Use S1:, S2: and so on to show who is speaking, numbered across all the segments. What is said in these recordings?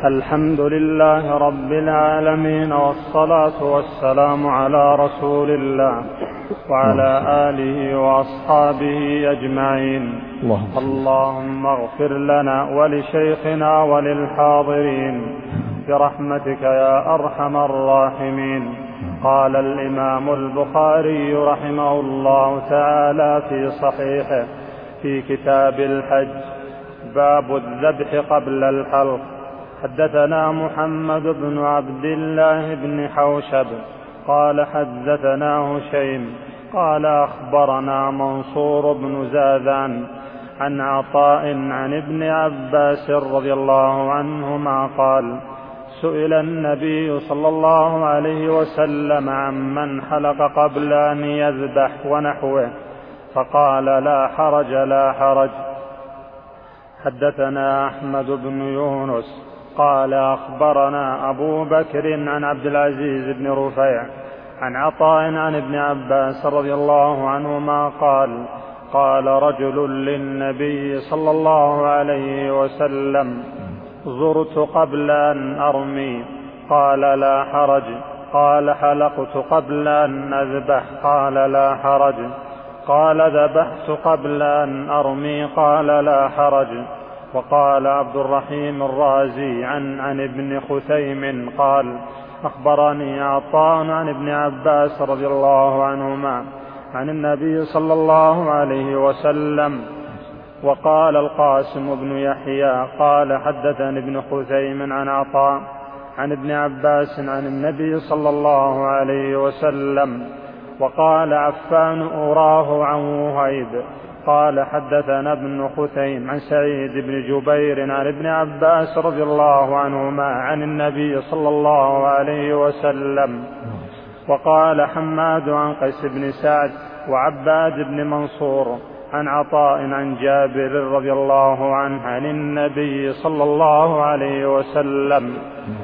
S1: الحمد لله رب العالمين، والصلاة والسلام على رسول الله وعلى آله وأصحابه أجمعين. اللهم اغفر لنا ولشيخنا وللحاضرين برحمتك يا أرحم الراحمين. قال الإمام البخاري رحمه الله تعالى في صحيحه في كتاب الحج: باب الذبح قبل الحلق. حدثنا محمد بن عبد الله بن حوشب قال حدثنا هشيم قال أخبرنا منصور بن زاذان عن عطاء عن ابن عباس رضي الله عنهما قال: سئل النبي صلى الله عليه وسلم عمن حلق قبل أن يذبح ونحوه، فقال: لا حرج لا حرج. حدثنا أحمد بن يونس قال أخبرنا أبو بكر عن عبد العزيز بن رفيع عن عطاء عن ابن عباس رضي الله عنهما قال: قال رجل للنبي صلى الله عليه وسلم: زرت قبل أن أرمي، قال: لا حرج. قال: حلقت قبل أن أذبح، قال: لا حرج. قال: ذبحت قبل أن أرمي، قال: لا حرج. وقال عبد الرحيم الرازي عن ابن خثيم قال: أخبرني عطاء عن ابن عباس رضي الله عنهما عن النبي صلى الله عليه وسلم. وقال القاسم بن يحيى قال: حدثني ابن خثيم عن عطاء عن ابن عباس عن النبي صلى الله عليه وسلم. وقال عفان: أراه عن وهيب قال: حدثنا ابن خثيم عن سعيد بن جبير عن ابن عباس رضي الله عنهما عن النبي صلى الله عليه وسلم. وقال حماد عن قيس بن سعد وعباد بن منصور عن عطاء عن جابر رضي الله عنه عن النبي صلى الله عليه وسلم.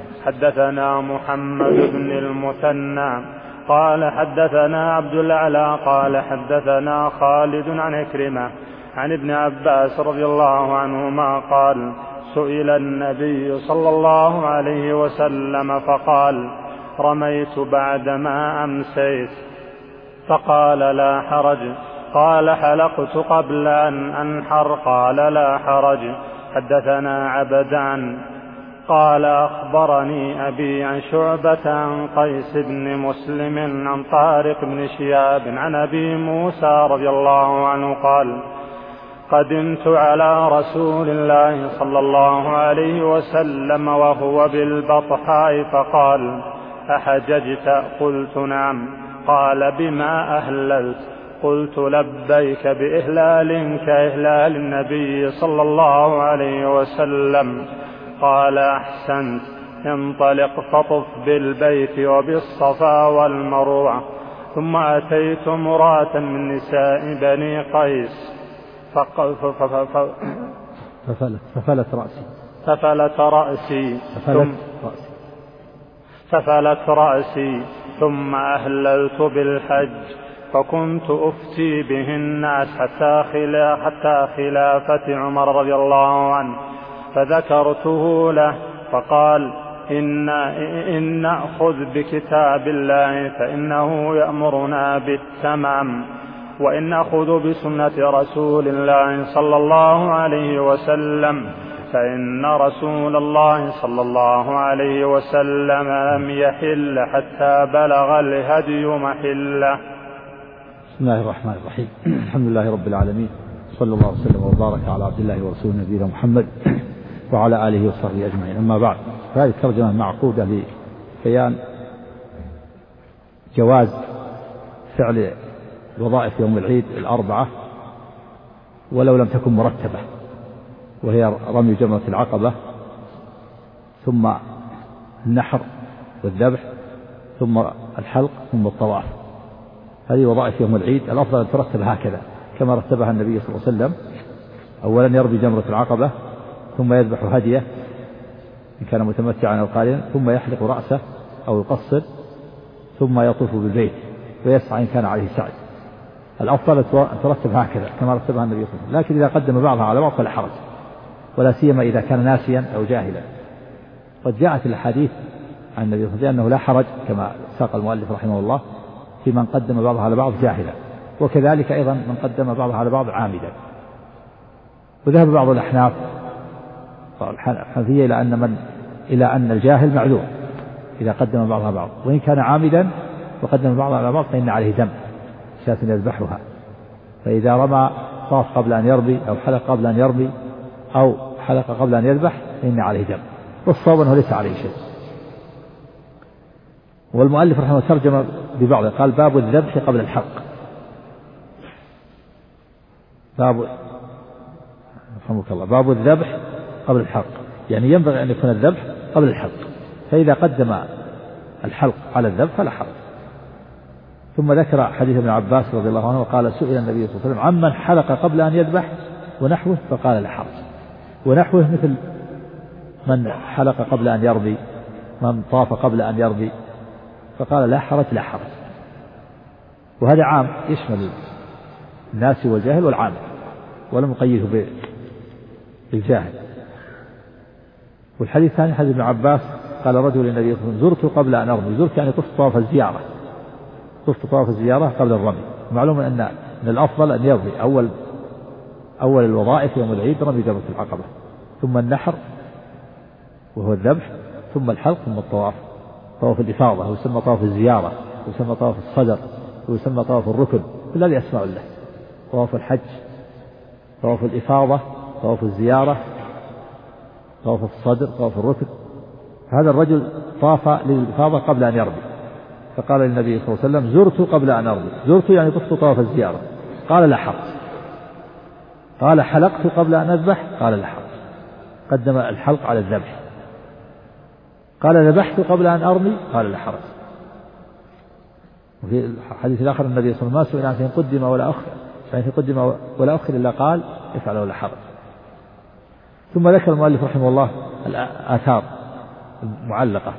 S1: حدثنا محمد بن المثنى قال حدثنا عبد الأعلى قال حدثنا خالد عن عكرمة عن ابن عباس رضي الله عنهما قال: سئل النبي صلى الله عليه وسلم فقال: رميت بعدما أمسيت، فقال: لا حرج. قال: حلقت قبل أن أنحر، قال: لا حرج. حدثنا عبدان قال أخبرني أبي عن شعبة عن قيس بن مسلم عن طارق بن شهاب عن أبي موسى رضي الله عنه قال: قدمت على رسول الله صلى الله عليه وسلم وهو بالبطحاء فقال: أحججت؟ قلت: نعم. قال: بما أهللت؟ قلت: لبيك بإهلال كإهلال النبي صلى الله عليه وسلم. قال: أحسنت، انطلق فطف بالبيت وبالصفا والمروة. ثم أتيت امرأة من نساء بني قيس ففلت رأسي ثم أهللت بالحج، فكنت أفتي به الناس حتى خلافة عمر رضي الله عنه، فذكرته له فقال: إن نأخذ بكتاب الله فإنه يأمرنا بالتمام، وإن نأخذ بسنة رسول الله صلى الله عليه وسلم فإن رسول الله صلى الله عليه وسلم لم يحل حتى بلغ الهدي محله.
S2: بسم الله الرحمن الرحيم. الحمد لله رب العالمين، صلى الله وسلم وبارك على عبد الله ورسوله نبينا محمد وعلى آله وصحبه أجمعين. أما بعد، فهذه الترجمة معقودة لبيان جواز فعل وظائف يوم العيد الأربعة ولو لم تكن مرتبة، وهي رمي جمرة العقبة ثم النحر والذبح ثم الحلق ثم الطواف. هذه وظائف يوم العيد، الأفضل أن ترتب هكذا كما رتبها النبي صلى الله عليه وسلم: أولا يرمي جمرة العقبة، ثم يذبح هديه إن كان متمتعا أو قارنا، ثم يحلق رأسه أو يقصر، ثم يطوف بالبيت ويسعى إن كان عليه سعي. الأفضل أن ترتب هكذا كما رتبها النبي صلى الله عليه وسلم، لكن إذا قدم بعضها على بعض فلا حرج، ولا سيما إذا كان ناسيا أو جاهلا. قد جاءت الحديث عن النبي صلى الله عليه وسلم أنه لا حرج كما ساق المؤلف رحمه الله في من قدم بعضها على بعض جاهلا، وكذلك أيضا من قدم بعضها على بعض عامدا. وذهب بعض الأحناف الحنفية إلى أن الجاهل معذور إذا قدم بعضها بعض، وإن كان عامدا وقدم بعضها على بعض فإن عليه دم شاة يذبحها. فإذا رمى طاف قبل أن يرمي أو حلق قبل أن يرمي أو حلق قبل أن يذبح فإن عليه دم، والصواب أنه ليس عليه شيء. والمؤلف رحمه الله ترجم ببعضه، قال باب الذبح قبل الحلق. باب الذبح قبل الحلق، يعني ينبغي أن يكون الذبح قبل الحلق، فإذا قدم الحلق على الذبح فلا حرج. ثم ذكر حديث ابن عباس رضي الله عنه وقال سئل النبي صلى الله عليه وسلم عمن حلق قبل أن يذبح ونحوه فقال لا حرج. ونحوه مثل من حلق قبل أن يرمي، من طاف قبل أن يرمي، فقال لا حرج لا حرج. وهذا عام يشمل الناس والجاهل والعام، ولم يقيده بالجاهل. والحديث الثاني حديث ابن عباس قال رجل للنبي صلى الله عليه وسلم زرت قبل أن أرمي. زرت يعني طفت طواف الزيارة، طفت طواف الزيارة قبل الرمي. معلوم أن الأفضل أن يرمي أول الوظائف يوم العيد رمي جمرة العقبة، ثم النحر وهو الذبح، ثم الحلق، ثم الطواف، طواف الإفاضة ويسمى طواف الزيارة ويسمى طواف الصدر ويسمى طواف الركن، كل هذه أسماء له. طواف الحج، طواف الإفاضة، طواف الزيارة، طواف الصدر، طواف الركن. هذا الرجل طاف للإفاضة قبل أن يرمي، فقال للنبي صلى الله عليه وسلم زرت قبل أن أرمي. زرت يعني طفت طواف الزيارة، قال لا حرج. قال حلقت قبل أن أذبح، قال لا حرج، قدم الحلق على الذبح. قال ذبحت قبل أن أرمي، قال لا حرج. وفي الحديث الآخر النبي صلى الله عليه وسلم ما سئل عن فإن قدم ولا أخر، فإن قدم ولا أخر إلا قال افعل ولا حرج. ثم ذكر المؤلف رحمه الله الآثار المعلقة،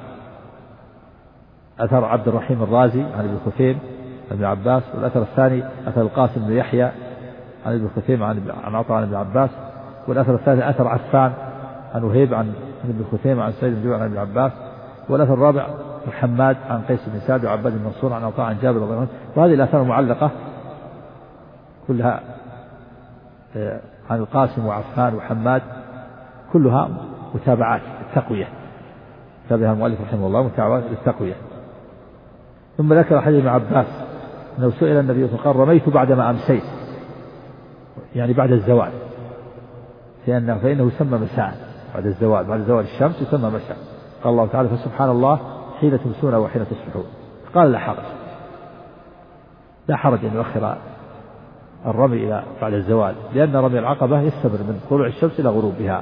S2: أثر عبد الرحيم الرازي عن ابن خثيم عن ابن عباس، والأثر الثاني أثر القاسم بن يحيى عن ابن خثيم عن عطاء عن ابن عباس، والأثر الثالث أثر عفان عن وهيب عن ابن خثيم عن سعيد بن جبير عن ابن عباس، والأثر الرابع محمد عن قيس بن سعد وعباد بن منصور عن عطاء عن جابر رضي الله عنه. وهذه الآثار المعلقة كلها عن القاسم وعفان وحماد كلها متابعات التقوية، تابعها المؤلف رحمه الله متابعات للتقوية. ثم ذكر حديث ابن عباس أنه سئل النبي صلى الله عليه وسلم قال رميت بعدما أمسيت، يعني بعد الزوال، فإنه يسمى مساء، بعد الزوال، بعد زوال الشمس يسمى مساء. قال الله تعالى فسبحان الله حين تمسون وحين تصبحون. قال لا حرج، لا حرج أن يؤخر الرمي إلى بعد الزوال، لأن رمي العقبة يستمر من طلوع الشمس إلى غروبها.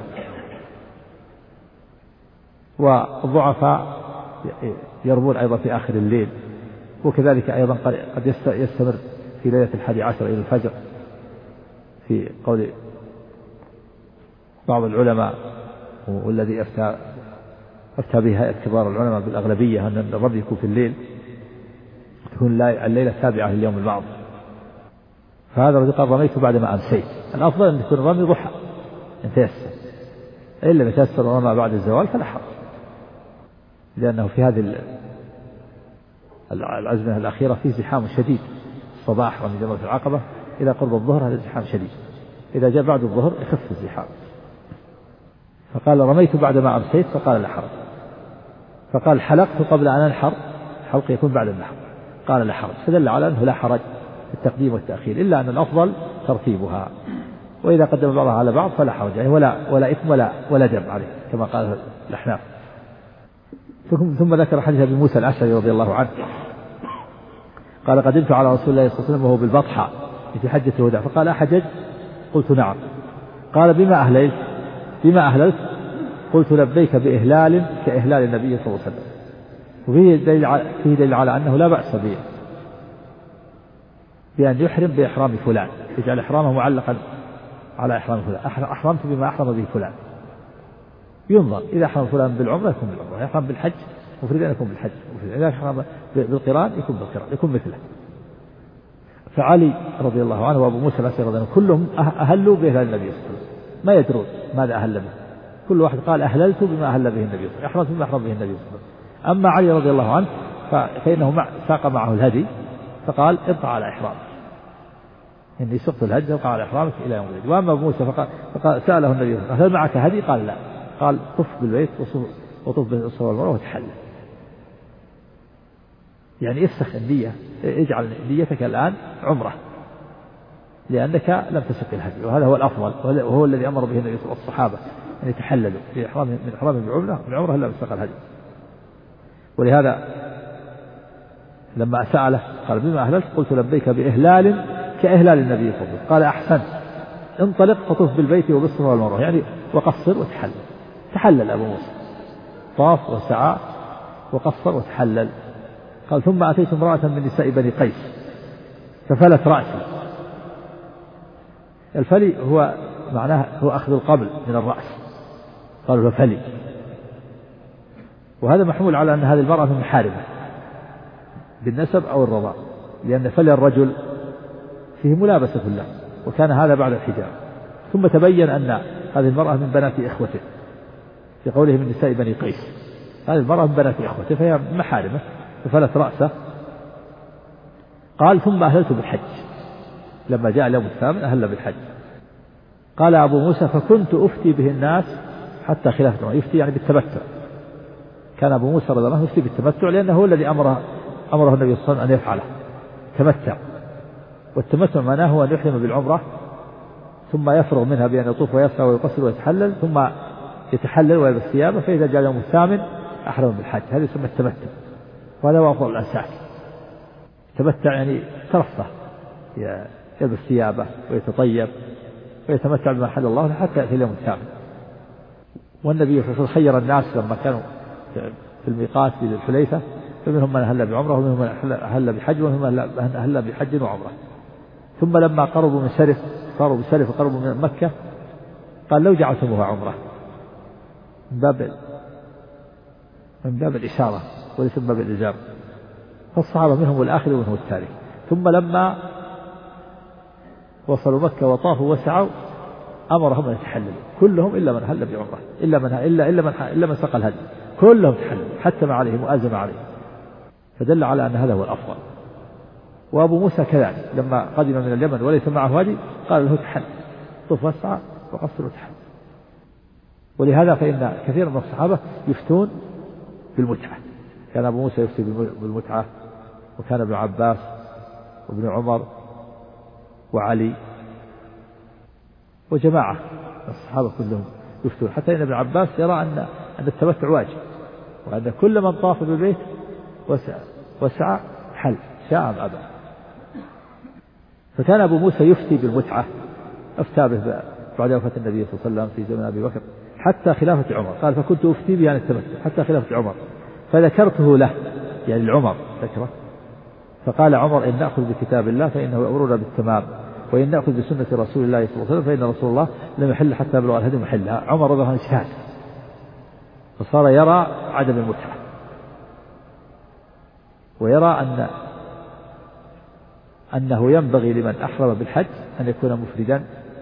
S2: والضعفاء يرمون أيضا في آخر الليل، وكذلك أيضا قد يستمر في ليلة 11 إلى الفجر، في قول بعض العلماء والذي أفتى به كبار العلماء بالأغلبية أن الرمي يكون في الليل، تكون الليلة السابعة لليوم الماضي. فهذا الذي قال رميت بعدما أمسيت، الأفضل أن يكون الرمي ضحى إن تيسر، إلا إن تيسر الرمى بعد الزوال فلا حرج، لأنه في هذه العزمة الأخيرة في زحام شديد. الصباح رمي جمرة العقبة إلى قرب الظهر هذا زحام شديد، إذا جاء بعد الظهر يخف الزحام. فقال رميت بعدما أمسيت، فقال لا حرج. فقال حلقت قبل أن أنحر، الحلق يكون بعد النحر، قال لا حرج، فدل على أنه لا حرج في التقديم والتأخير، إلا أن الأفضل ترتيبها، وإذا قدم بعضها على بعض فلا حرج، يعني ولا إثم ولا دم عليه كما قال الأحناف. ثم ذكر حديث أبي موسى الأشعري رضي الله عنه قال قدمت على رسول الله صلى الله عليه وسلم وهو بالبطحاء في حجة الوداع، فقال أحجج؟ قلت نعم. قال بما أهللت؟ قلت لبيك بإهلال كإهلال النبي صلى الله عليه وسلم. وفيه دليل على أنه لا بأس بأن يحرم بإحرام فلان، يجعل إحرامه معلقا على إحرام فلان، أحرمت بما أحرم به فلان، ينظر إذا أحرم فلان بالعمرة يكون بالعمرة، يحرم بالحج مفردا يكون بالحج، إذا أحرم بالقران يكون بالقران، يكون مثله. فعلي رضي الله عنه وأبو موسى الأشعري رضي الله عنه كلهم أهلوا بإهلال النبي صلى الله عليه وسلم، ما يدرون ماذا أهل به، كل واحد قال أهللت بما أهل به النبي صلى الله عليه وسلم، أحرمت بما أحرم به النبي صلى الله عليه وسلم. أما علي رضي الله عنه فإنه ساق معه الهدي فقال ابقى على إحرامك، إني سقت الهدي ابقى على إحرامك إلى يوم العيد. وأما أبو موسى فقال سأله النبي هل معك هدي؟ قال لا، قال طف بالبيت وطف بالصفا والمروة وتحلل. يعني افسخ النية، اجعل نيتك الآن عمرة لأنك لم تسق الهدي، وهذا هو الأفضل وهو الذي أمر به النبي صلى الله عليه وسلم الصحابة أن يتحللوا في إحرام من إحرام بعمرة إلا بسق الهدي. ولهذا لما سأله قال بما أهللت؟ قلت لبيك بإهلال كإهلال النبي صلى الله عليه وسلم. قال أحسنت، انطلق فطف بالبيت وبالصفا والمروة، يعني وقصر وتحلل. تحلل أبو موسى، طاف وسعى وقصر وتحلل. قال ثم أتيت امرأة من نساء بني قيس ففلت رأسي. الفلي هو معناه هو أخذ القبل من الرأس، قالوا ففلي، وهذا محمول على أن هذه المرأة من محارمة بالنسب أو الرضاء، لأن فلي الرجل فيه ملابسة له، وكان هذا بعد الحجاب. ثم تبين أن هذه المرأة من بنات إخوته في قوله من نساء بني قيس، هذه المرأة من بنات إخوته فهي محارمة ففلت رأسه. قال ثم أهللت بالحج، لما جاء اليوم الثامن أهل بالحج. قال أبو موسى فكنت أفتي به الناس حتى خلافة عمر، يفتي يعني بالتمتع. كان أبو موسى رضي الله عنه يفتي بالتمتع لأنه هو الذي أمره النبي صلى الله عليه وسلم أن يفعله، تمتع. والتمتع معناه هو أن يحرم بالعمرة ثم يفرغ منها بأن يطوف ويسعى ويقصر ويتحلل، ثم يتحلل ويلبس ثيابه، فإذا جاء اليوم الثامن أحرم بالحج. هذا يسمى التمتع، وهذا هو أفضل الأساس. تمتع يعني ترفه، يلبس ثيابه ويتطيب ويتمتع بما حل الله حتى يأتي اليوم الثامن. والنبي صلى الله عليه وسلم خير الناس لما كانوا في الميقات في الحليفة، فمنهم من أهل بعمرة ومنهم من أهل بحج ومنهم من أهل بحج وعمرة. ثم لما قربوا من سرف، صاروا بسرف وقربوا من مكة، قال لو جعلتموها عمرة، من باب الإشارة وليس من باب الإلزام. فالصحابة منهم الآخر ومنهم التالي. ثم لما وصلوا مكة وطافوا وسعوا أمرهم أن يتحللوا كلهم إلا من هل بعمرة، إلا من سقى الهدي، كلهم تحللوا حتى ما عليهم وأزم عليهم، فدل على أن هذا هو الأفضل. وأبو موسى كذلك لما قدم من اليمن وليس معه هدي قال له تحلل، طف وسعى وقصر وتحلل. ولهذا فإن كثير من الصحابة يفتون بالمتعة، كان أبو موسى يفتي بالمتعة، وكان ابن عباس وابن عمر وعلي وجماعة الصحابة كلهم يفتون، حتى إن ابن عباس يرى أن التمتع واجب، وأن كل من طاف بالبيت وسعى حل شاء أم أبى. فكان أبو موسى يفتي بالمتعة، أفتى به بعد وفاة النبي صلى الله عليه وسلم في زمن أبي بكر حتى خلافة عمر. قال فكنت أفتي به عن التمتع حتى خلافة عمر، فذكرته له يعني العمر ذكره، فقال عمر إن نأخذ بكتاب الله فإنه يأمرنا بالتمام، وإن نأخذ بسنة رسول الله صلى الله عليه وسلم فإن رسول الله لم يحل حتى يبلغ الهدي محلها. عمر رضي الله عنه اجتهد، فصار يرى عدم المتعة، ويرى أنه ينبغي لمن أحرم بالحج أن يكون مفردا،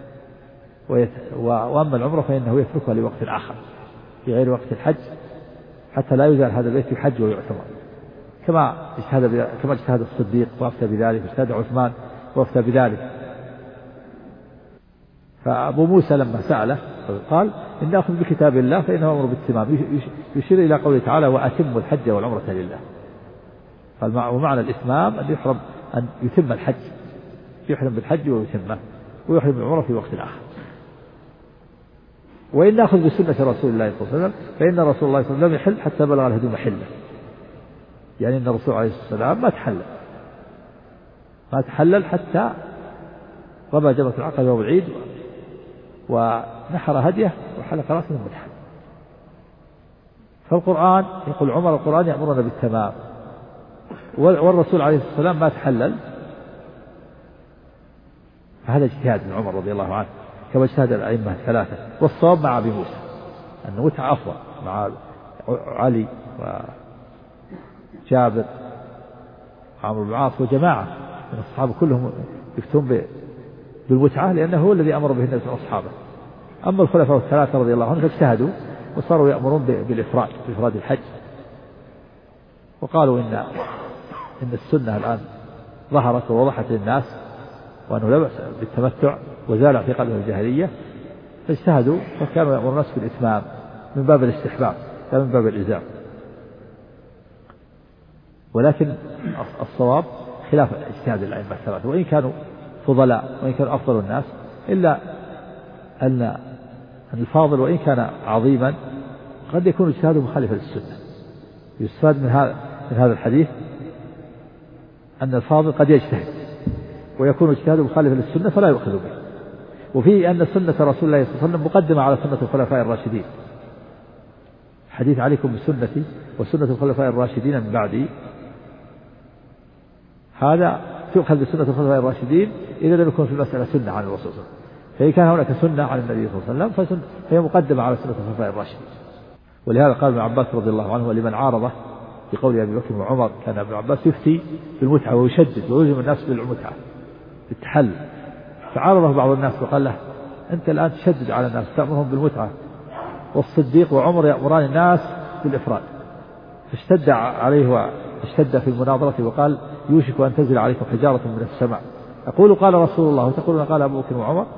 S2: وأما العمرة فإنه يتركها لوقت آخر في غير وقت الحج حتى لا يزال هذا البيت يحج ويعتمر، كما اجتهد الصديق وافتى بذلك، واجتهد عثمان وافتى بذلك. فأبو موسى لما سأله قال إن نأخذ بكتاب الله فإنه أمر بالتمام، يشير إلى قوله تعالى وأتم الحج والعمرة لله. قال ومعنى الإتمام أن يحرم أن يتم الحج، يحرم بالحج ويتمه، ويحرم بالعمرة في وقت آخر. وإن نأخذ بسنة رسول الله صلى الله عليه وسلم فإن رسول الله صلى الله عليه وسلم لم يحل حتى بلغ الهدي محله، يعني أن الرسول عليه الصلاة والسلام ما تحلل حتى رمى جمرة العقبة يوم العيد ونحر هديه وحلق رأسه متحل. فالقرآن يقول عمر القرآن يأمرنا بالتمام، والرسول عليه الصلاة والسلام ما تحلل، فهذا اجتهاد من عمر رضي الله عنه كما اجتهد الأئمة الثلاثة. والصواب مع أبي موسى أن متعة أفضل مع علي وجابر وعمرو بن العاص وجماعة من الصحابة كلهم يفتون بالمتعة، لأنه هو الذي أمر به النبي صلى الله عليه وسلم أصحابه. أما الخلفاء الثلاثة رضي الله عنهم فاجتهدوا وصاروا يأمرون بإفراد الحج، وقالوا إن السنة الآن ظهرت ووضحت للناس وأنه لا بأس بالتمتع وزال في قلبهم الجاهلية، فاجتهدوا فكانوا يأمرون الناس بالإتمام من باب الاستحباب لا من باب الإلزام. ولكن الصواب خلاف اجتهاد الأئمة الثلاثة، وإن كانوا فضلاء وإن كانوا أفضل الناس، إلا أن الفاضل وإن كان عظيما قد يكون اجتهاده مخالفا للسنة. يستفاد من هذا الحديث أن الفاضل قد يجتهد ويكون اجتهاده مخالفا للسنة فلا يؤخذ به. وفيه أن سنة رسول الله صلى الله عليه وسلم مقدمة على سنة الخلفاء الراشدين، حديث عليكم بسنتي وسنة الخلفاء الراشدين من بعدي، هذا تؤخذ بسنة الخلفاء الراشدين إذا لم يكن في المسألة سنة عن الرسول صلى الله عليه وسلم، فإن كان هناك سنة عن النبي صلى الله عليه وسلم فهي مقدمة على سنة الخلفاء الراشدين. ولهذا قال ابن عباس رضي الله عنه لمن عارضه بقول أبي بكر وعمر، كان ابن عباس يفتي بالمتعة ويشدد ويلزم الناس بالمتعة بالتحلل، فعارضه بعض الناس وقال له أنت الآن تشدد على الناس تأمرهم بالمتعة، والصديق وعمر يأمران الناس بالإفراد، فاشتد عليه واشتد في المناظرة وقال يوشك أن تنزل عليكم حجارة من السماء، أقول قال رسول الله وتقولون قال أبو بكر وعمر.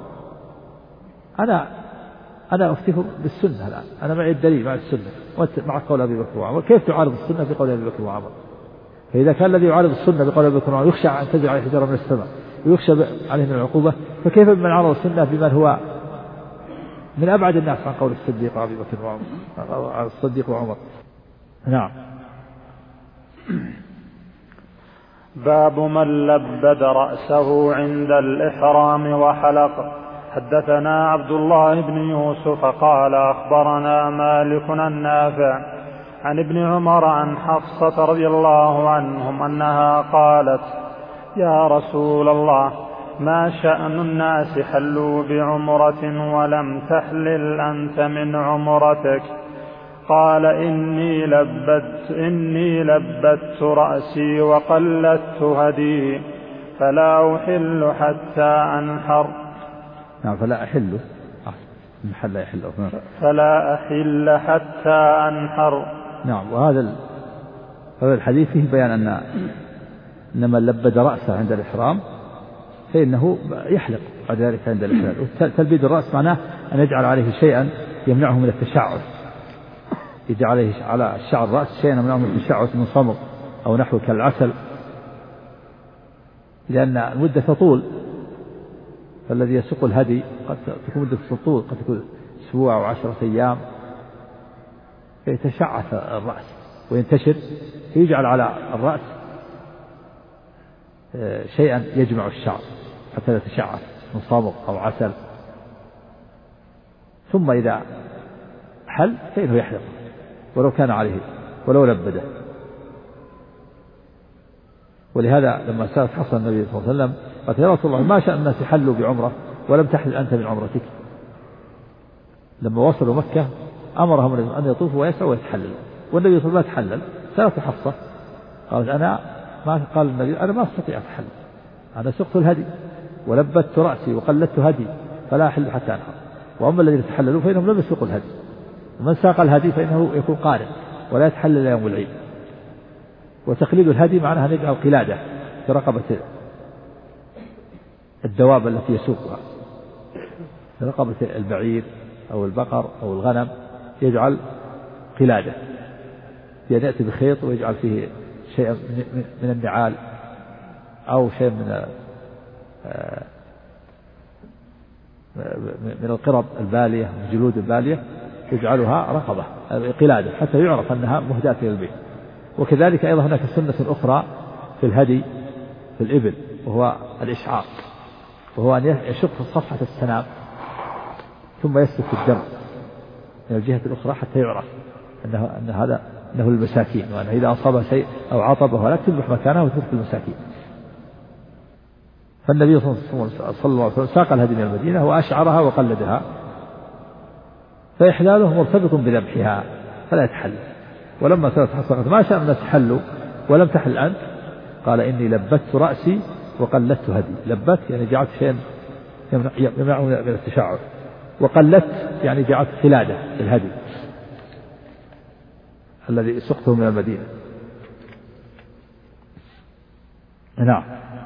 S2: أنا أفتكر بالسنة الآن، أنا معي الدليل مع السنة وأنت مع قول أبي بكر وعمر، كيف تعارض السنة بقول أبي بكر وعمر؟ فإذا كان الذي يعارض السنة بقول أبي بكر وعمر يخشى أن تنزل عليه حجارة من السماء ويخشى عليه من العقوبة، فكيف بمن عارض السنة بمن هو من أبعد الناس عن قول الصديق وأبي بكر وعمر الصديق وعمر؟ نعم.
S1: باب من لبد رأسه عند الإحرام وحلق. حدثنا عبد الله بن يوسف قال أخبرنا مالك النافع عن ابن عمر عن حفصة رضي الله عنهم أنها قالت يا رسول الله ما شأن الناس حلوا بعمرة ولم تحلل أنت من عمرتك؟ قال إني لبدت رأسي وقلدت هدي فلا أحل حتى أنحر.
S2: نعم فلا أحل محل يحله
S1: فلا أحل حتى أنحر.
S2: نعم. وهذا الحديث فيه بيان أن من لبد رأسه عند الإحرام فإنه يحلق بعد ذلك عند الإحلال. تلبيد الرأس معناه أن يجعل عليه شيئا يمنعه من التشعث، يجعل على الشعر الرأس شيئا يمنعه من التشعث من صمغ أو نحو كالعسل، لأن المدة تطول، فالذي يسوق الهدي قد تكون مدة تطول، قد تكون أسبوع أو 10 أيام، فيتشعث الرأس وينتشر، فيجعل على الرأس شيئا يجمع الشعر حتى لا يتشعث من صمغ أو عسل، ثم إذا حل فإنه يحلق ولو كان عليه ولو لبده. ولهذا لما سألت حفصة النبي صلى الله عليه وسلم قالت يا رسول الله ما شأن الناس حلوا بعمرة ولم تحل أنت من عمرتك؟ لما وصلوا مكة أمرهم أن يطوفوا ويسعوا ويتحللوا، والنبي صلى الله عليه وسلم تحلل. سألت حفصة قالت قال النبي أنا ما أستطيع أتحلل، أنا سقت الهدي ولبت رأسي وقلدت هدي فلا أحل حتى أنحر. وأما الذين تحللوا فإنهم لم يسوقوا الهدي، ومن ساق الهدي فإنه يكون قارئ ولا يتحلل يوم العيد. وتقليد الهدي معناها أن يجعل قلادة في رقبة الدواب التي يسوقها، في رقبة البعير أو البقر أو الغنم يجعل قلادة، يعني يأتي بخيط ويجعل فيه شيء من النعال أو شيء من القرب البالية والجلود البالية، يجعلها رقبة قلادة حتى يعرف أنها مهداة إلى البيت. وكذلك أيضا هناك سنة أخرى في الهدي في الإبل، وهو الإشعار، وهو أن يشق صفحة السنام ثم يسلك الدم من الجهة الأخرى حتى يعرف أنه المساكين، وأنه إذا أصاب شيء أو عطبه ولا تذبح مكانه وتترك المساكين. فالنبي صلى الله عليه وسلم ساق الهدي من المدينة وأشعرها وقلدها، فإحلاله مرتبط بذبحها فلا يتحلل. ولما سألت حفصة ما شاء الناس حلوا ولم تحل أنت؟ قال إني لبت رأسي وقلدت هدي. لبت يعني جعلت شيئا يمنعه من التشعث، وقلت يعني جعلت خلادة الهدي الذي سقته من المدينة. نعم.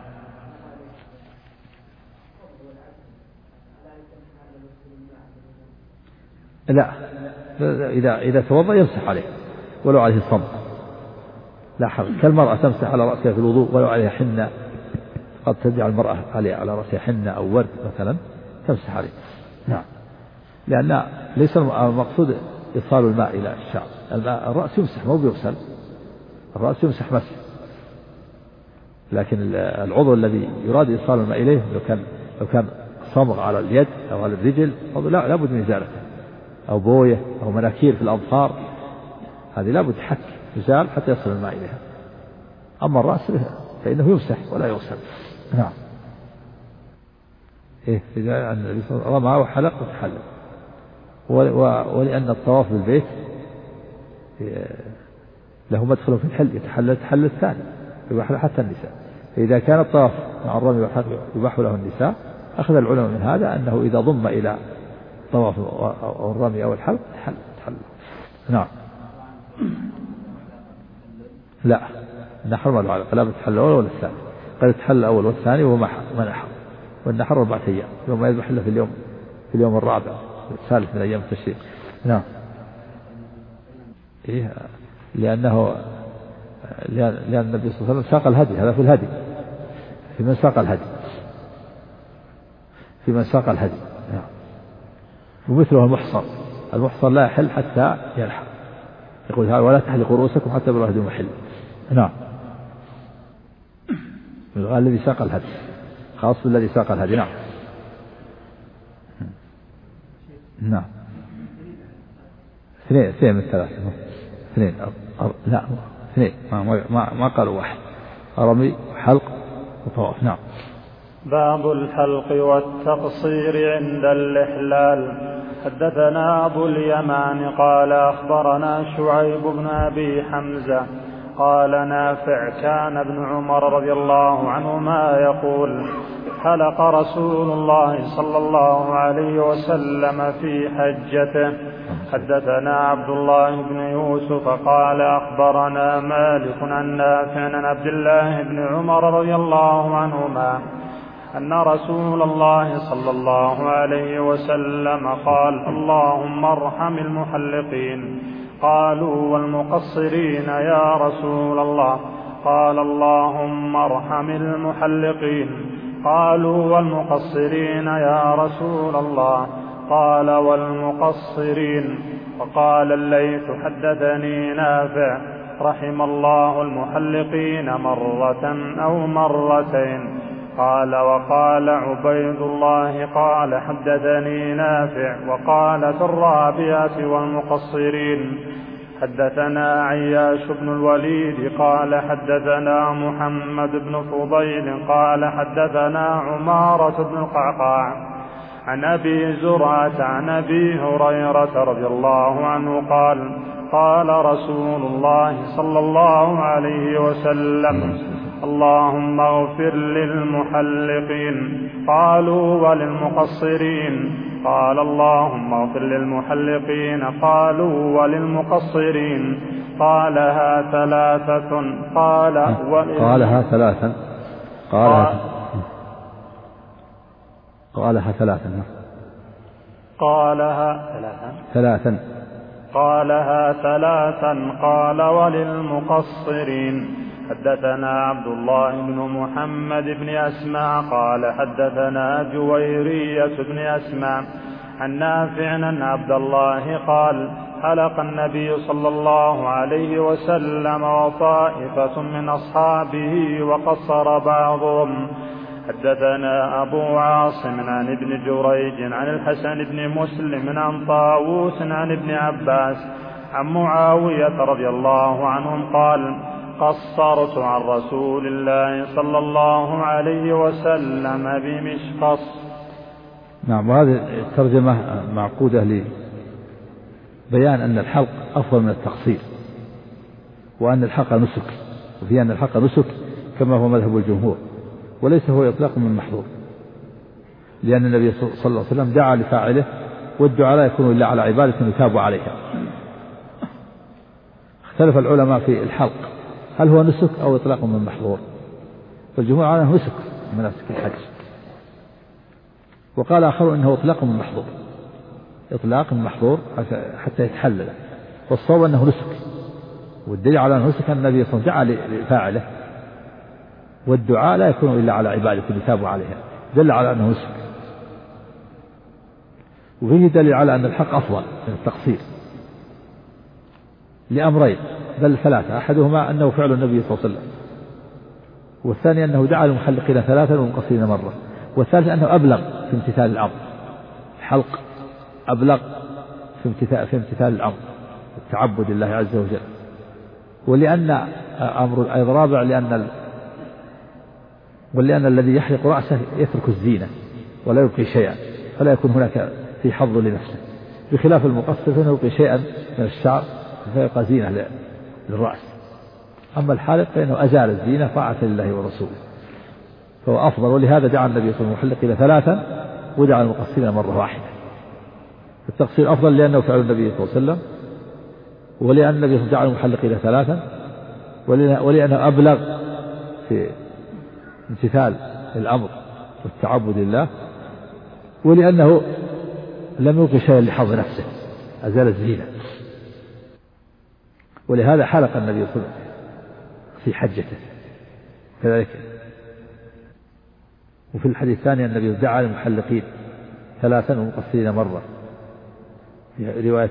S2: لا، إذا توضأ يمسح عليه ولو عليه الصمت، لا حرج. كالمرأة تمسح على رأسها في الوضوء ولو عليها حنة، قد تجعل المرأة على رأسها حنة أو ورد مثلا تمسح عليه. نعم. لأن ليس المقصود إيصال الماء إلى الشعر، الرأس يمسح مو بيغسل، الرأس يمسح مسح، لكن العضو الذي يراد إيصال الماء إليه لو كان صمغ على اليد أو على الرجل لا بد من إزالته، أو بوية أو مناكير في الأظفار، هذه لا بد حك يزال حتى يصل الماء إليها. أما الرأس فإنه يمسح ولا يغسل. نعم. إذا النبي صلى الله عليه وسلم رمى وحلق وتحلل، ولأن الطواف بالبيت له مدخل في الحل، يتحلل الثاني يباح له حتى النساء. فإذا كان الطواف مع الرمي والحلق يباح له النساء، أخذ العلماء من هذا أنه إذا ضم إلى الطواف أو الرمي أو الحلق تحلل. نعم. لا، النحر ما له علاقة، لا بتحلل الأول ولا الثاني، قد يتحلل الأول والثاني وهو منحر، والنحر 4 أيام، يوم يذبح له في اليوم الرابع الثالث من أيام التشريق. نعم. لأن النبي صلى الله عليه وسلم ساق الهدي، هذا في الهدي، في من ساق الهدي. نعم. ومثله المحصر لا يحل حتى يلحق، يقول تعالى ولا تحلقوا رؤوسكم حتى يبلغ الهدي محله. نعم. الذي ساق الهدي خاص بالذي ساق الهدي. نعم. نعم. 2 من 3، 2 لا 2 ما قالوا 1، رمي حلق وطواف. نعم.
S1: باب الحلق والتقصير عند الإحلال. حدثنا أبو اليمان قال أخبرنا شعيب بن أبي حمزة قال نافع كان ابن عمر رضي الله عنهما يقول حلق رسول الله صلى الله عليه وسلم في حجته. حدثنا عبد الله بن يوسف قال أخبرنا مالك عن نافع عن عبد الله بن عمر رضي الله عنهما أن رسول الله صلى الله عليه وسلم قال اللهم ارحم المحلقين. قالوا والمقصرين يا رسول الله؟ قال اللهم ارحم المحلقين. قالوا والمقصرين يا رسول الله؟ قال والمقصرين. وقال الليث حدثني نافع رحم الله المحلقين مرة أو مرتين. قال وقال عبيد الله قال حدثني نافع وقال في الرابعة والمقصرين. حدثنا عياش بن الوليد قال حدثنا محمد بن فضيل قال حدثنا عمارة بن القعقاع عن أبي زرعة عن أبي هريرة رضي الله عنه قال قال رسول الله صلى الله عليه وسلم اللهم اغفر للمحلقين. قالوا وللمقصرين؟ قال اللهم اغفر للمحلقين. قالوا وللمقصرين؟ قالها ثلاثة.
S2: قالها ثلاثا. قالها ثلاثا.
S1: قال وللمقصرين؟ حدثنا عبد الله بن محمد بن أسماء قال حدثنا جويرية بن أسماء عن نافع عن عبد الله قال حلق النبي صلى الله عليه وسلم وطائفة من أصحابه وقصر بعضهم. حدثنا أبو عاصم عن ابن جريج عن الحسن بن مسلم عن طاووس عن ابن عباس عن معاوية رضي الله عنهم قال قصرت عن رسول الله صلى الله عليه وسلم بمشقص.
S2: نعم. وهذه الترجمة معقودة لبيان أن الحلق أفضل من التقصير، وأن الحلق نسك، وفي أن الحلق نسك كما هو مذهب الجمهور، وليس هو إطلاق من محظور، لأن النبي صلى الله عليه وسلم دعا لفاعله والدعاء لا يكون إلا على عبادة يثاب عليها. اختلف العلماء في الحلق هل هو نسك أو إطلاق من محظور، فالجمهور على أنه نسك من مناسك الحج، وقال آخر إنه إطلاق من محظور، إطلاق من محظور حتى يتحلل، والصواب أنه نسك، والدليل على أنه نسك أن النبي صلى الله عليه وسلم دعا لفاعله، والدعاء لا يكون إلا على عبادة يثاب عليها، دل على أنه نسك. وفيه دليل على أن الحق أفضل من التقصير لأمرين بل ثلاثة، أحدهما أنه فعل النبي صلى الله عليه وسلم، والثاني أنه دعا المحلقين ثلاثا والمقصرين مرة، والثالث أنه أبلغ في امتثال الأمر، الحلق أبلغ في امتثال الأمر التعبد لله عز وجل. ولأن أمر أيضا رابع ولأن الذي يحلق رأسه يترك الزينة ولا يبقي شيئا، فلا يكون هناك في حظ لنفسه، بخلاف المقصر فإنه يبقي شيئا من الشعر فيبقى زينة للرأس. أما الحالق فإنه أزال الزينة طاعة لله ورسوله، فهو أفضل. ولهذا دعا النبي صلى الله عليه وسلم المحلقين ثلاثا ودعا المقصرين مرة واحدة. التقصير أفضل لأنه فعل النبي صلى الله عليه وسلم، ولأن النبي صلى الله عليه وسلم دعا المحلقين ثلاثا، ولأنه أبلغ في امتثال الأمر والتعبد لله، ولأنه لم يبق شيئا لحظ نفسه أزال الزينة. ولهذا حلق النبي صلى الله عليه وسلم في حجته كذلك. وفي الحديث الثاني النبي دعا المحلقين ثلاثا ومقصرين مرة. في رواية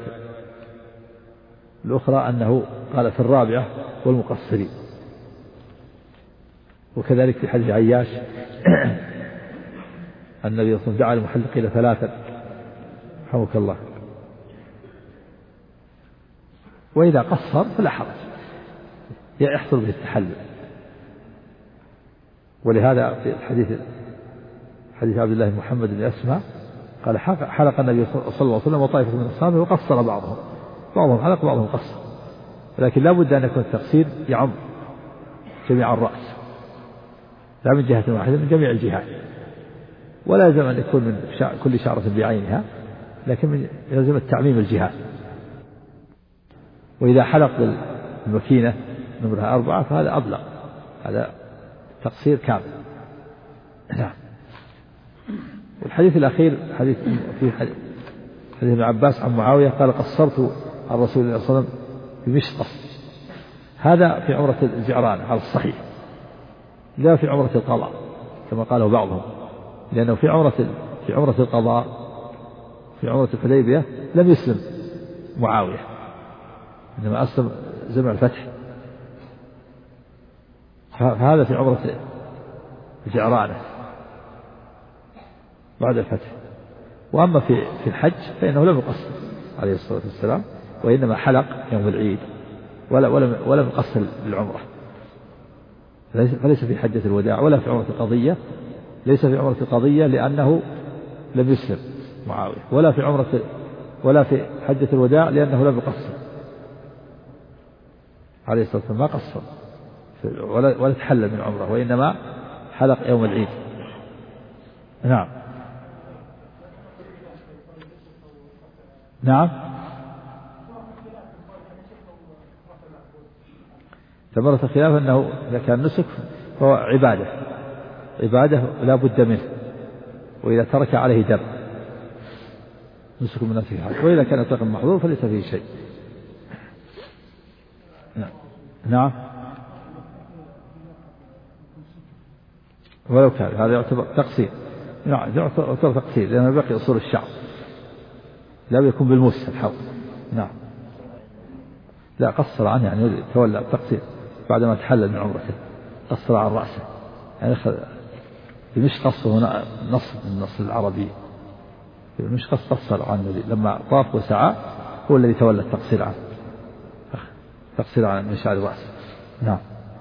S2: الأخرى أنه قال في الرابعة والمقصرين. وكذلك في حديث عياش النبي صلى الله عليه وسلم دعا المحلقين ثلاثا رحمك الله، وإذا قصر فلا حرج يحصل به التحلل. ولهذا في حديث عبد الله بن محمد بن أسماء قال حلق النبي صلى الله عليه وسلم وطائفة من أصحابه وقصر بعضهم حلق بعضهم قصر، لكن لا بد أن يكون التقصير يعم جميع الرأس لا من جهة واحدة، من جميع الجهات، ولا يلزم أن يكون من كل شعرة بعينها، لكن يلزم التعميم الجهات. وإذا حلق بالمكينة نمرها 4 فهذا أبلغ، هذا تقصير كامل. والحديث الأخير حديث ابن عباس عن معاوية قال قصرت عن رسول الله صلى الله عليه وسلم بمشقص، هذا في عمرة الجعرانة على الصحيح، لا في عمرة القضاء كما قاله بعضهم، لأنه في عمرة القضاء في عمرة الحديبية لم يسلم معاوية، إنما أسلم زمن الفتح، فهذا في عمرة الجعرانة بعد الفتح. وأما في الحج فإنه لم يقصر عليه الصلاة والسلام، وإنما حلق يوم العيد ولم يقصر للعمرة، فليس في حجة الوداع ولا في عمرة القضية، ليس في عمرة القضية لأنه لم يسلم معاوية، ولا في حجة الوداع لأنه لم يقصر عليه الصلاة والسلام، ما قصر ولا تحلل من عمره، وإنما حلق يوم العيد. نعم ثمرة الخلاف أنه إذا كان نسك فهو عبادة لا بد منه، وإذا ترك عليه دم نسك من نسك الحج، وإذا كان إطلاق محظور فليس فيه شيء. نعم ولو كان هذا يعتبر تقصير، نعم يعتبر تقصير لأنه بقي أصول الشعر لا يكون بالموس الحظ. نعم لا قصر عنه يعني تولى التقصير بعدما تحلل من عمرته، قصر عن رأسه يعني مش قصه هنا نص من النص العربي، مش قصر عنه لما طاف وسعى هو الذي تولى التقصير عنه، تقصير عن من شعر رأسه. نعم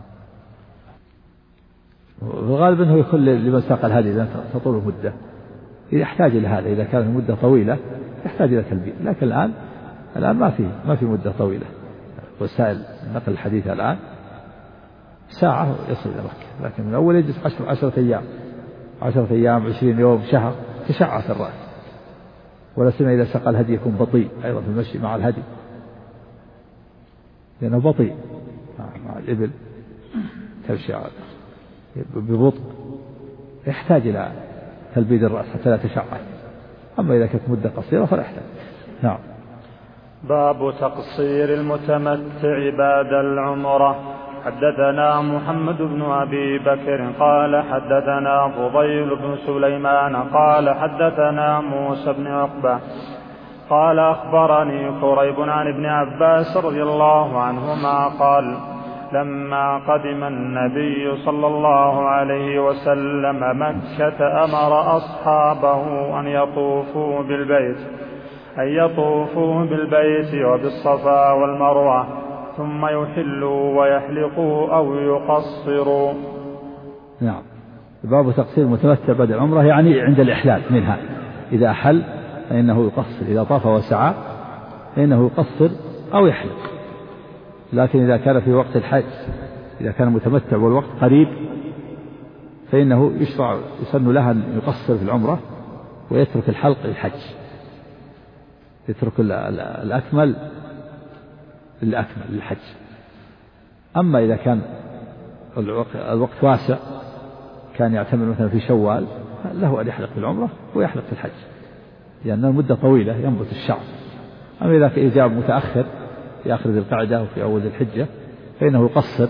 S2: وغالبا هو يكون لمن ساق الهدي إذا تطول المدة، إذا يحتاج إلى هذا، إذا كانت المدة طويلة يحتاج إلى تلبية، لكن الآن ما في مدة طويلة، وسائل نقل الحديث الآن ساعة يصل إلى مكة، لكن من أول يجلس 10 أيام 20 يوم شهر تشعث الرأس، ولا سيما إذا سقى الهدي يكون بطيء أيضا في المشي مع الهدي، لأنه بطيء مع الإبل تمشي ببطء، يحتاج إلى تلبيد الرأس حتى لا تشعر. أما إذا كانت مدة قصيرة فلا يحتاج. نعم.
S1: باب تقصير المتمتع بعد العمرة. حدثنا محمد بن أبي بكر قال حدثنا فضيل بن سليمان قال حدثنا موسى بن عقبة قال أخبرني قريب عن ابن عباس رضي الله عنهما قال لما قدم النبي صلى الله عليه وسلم مكة أمر أصحابه أن يطوفوا بالبيت وبالصفا والمروة ثم يحلوا ويحلقوا أو يقصروا.
S2: نعم. باب تقصير المتمتع بعد العمرة يعني عند الإحلال منها، إذا أحل فإنه يقصر، إذا طاف وسعى فإنه يقصر أو يحلق. لكن إذا كان في وقت الحج، إذا كان متمتع والوقت قريب فإنه يسن لها أن يقصر في العمرة ويترك الحلق للحج، يترك الأكمل للحج. أما إذا كان الوقت واسع كان يعتمر مثلا في شوال له أن يحلق في العمرة ويحلق في الحج، لأن المدة طويلة ينبت الشعر. أما إذا جاء متأخر في آخر ذي القعدة وفي أول ذي الحجة فإنه يقصر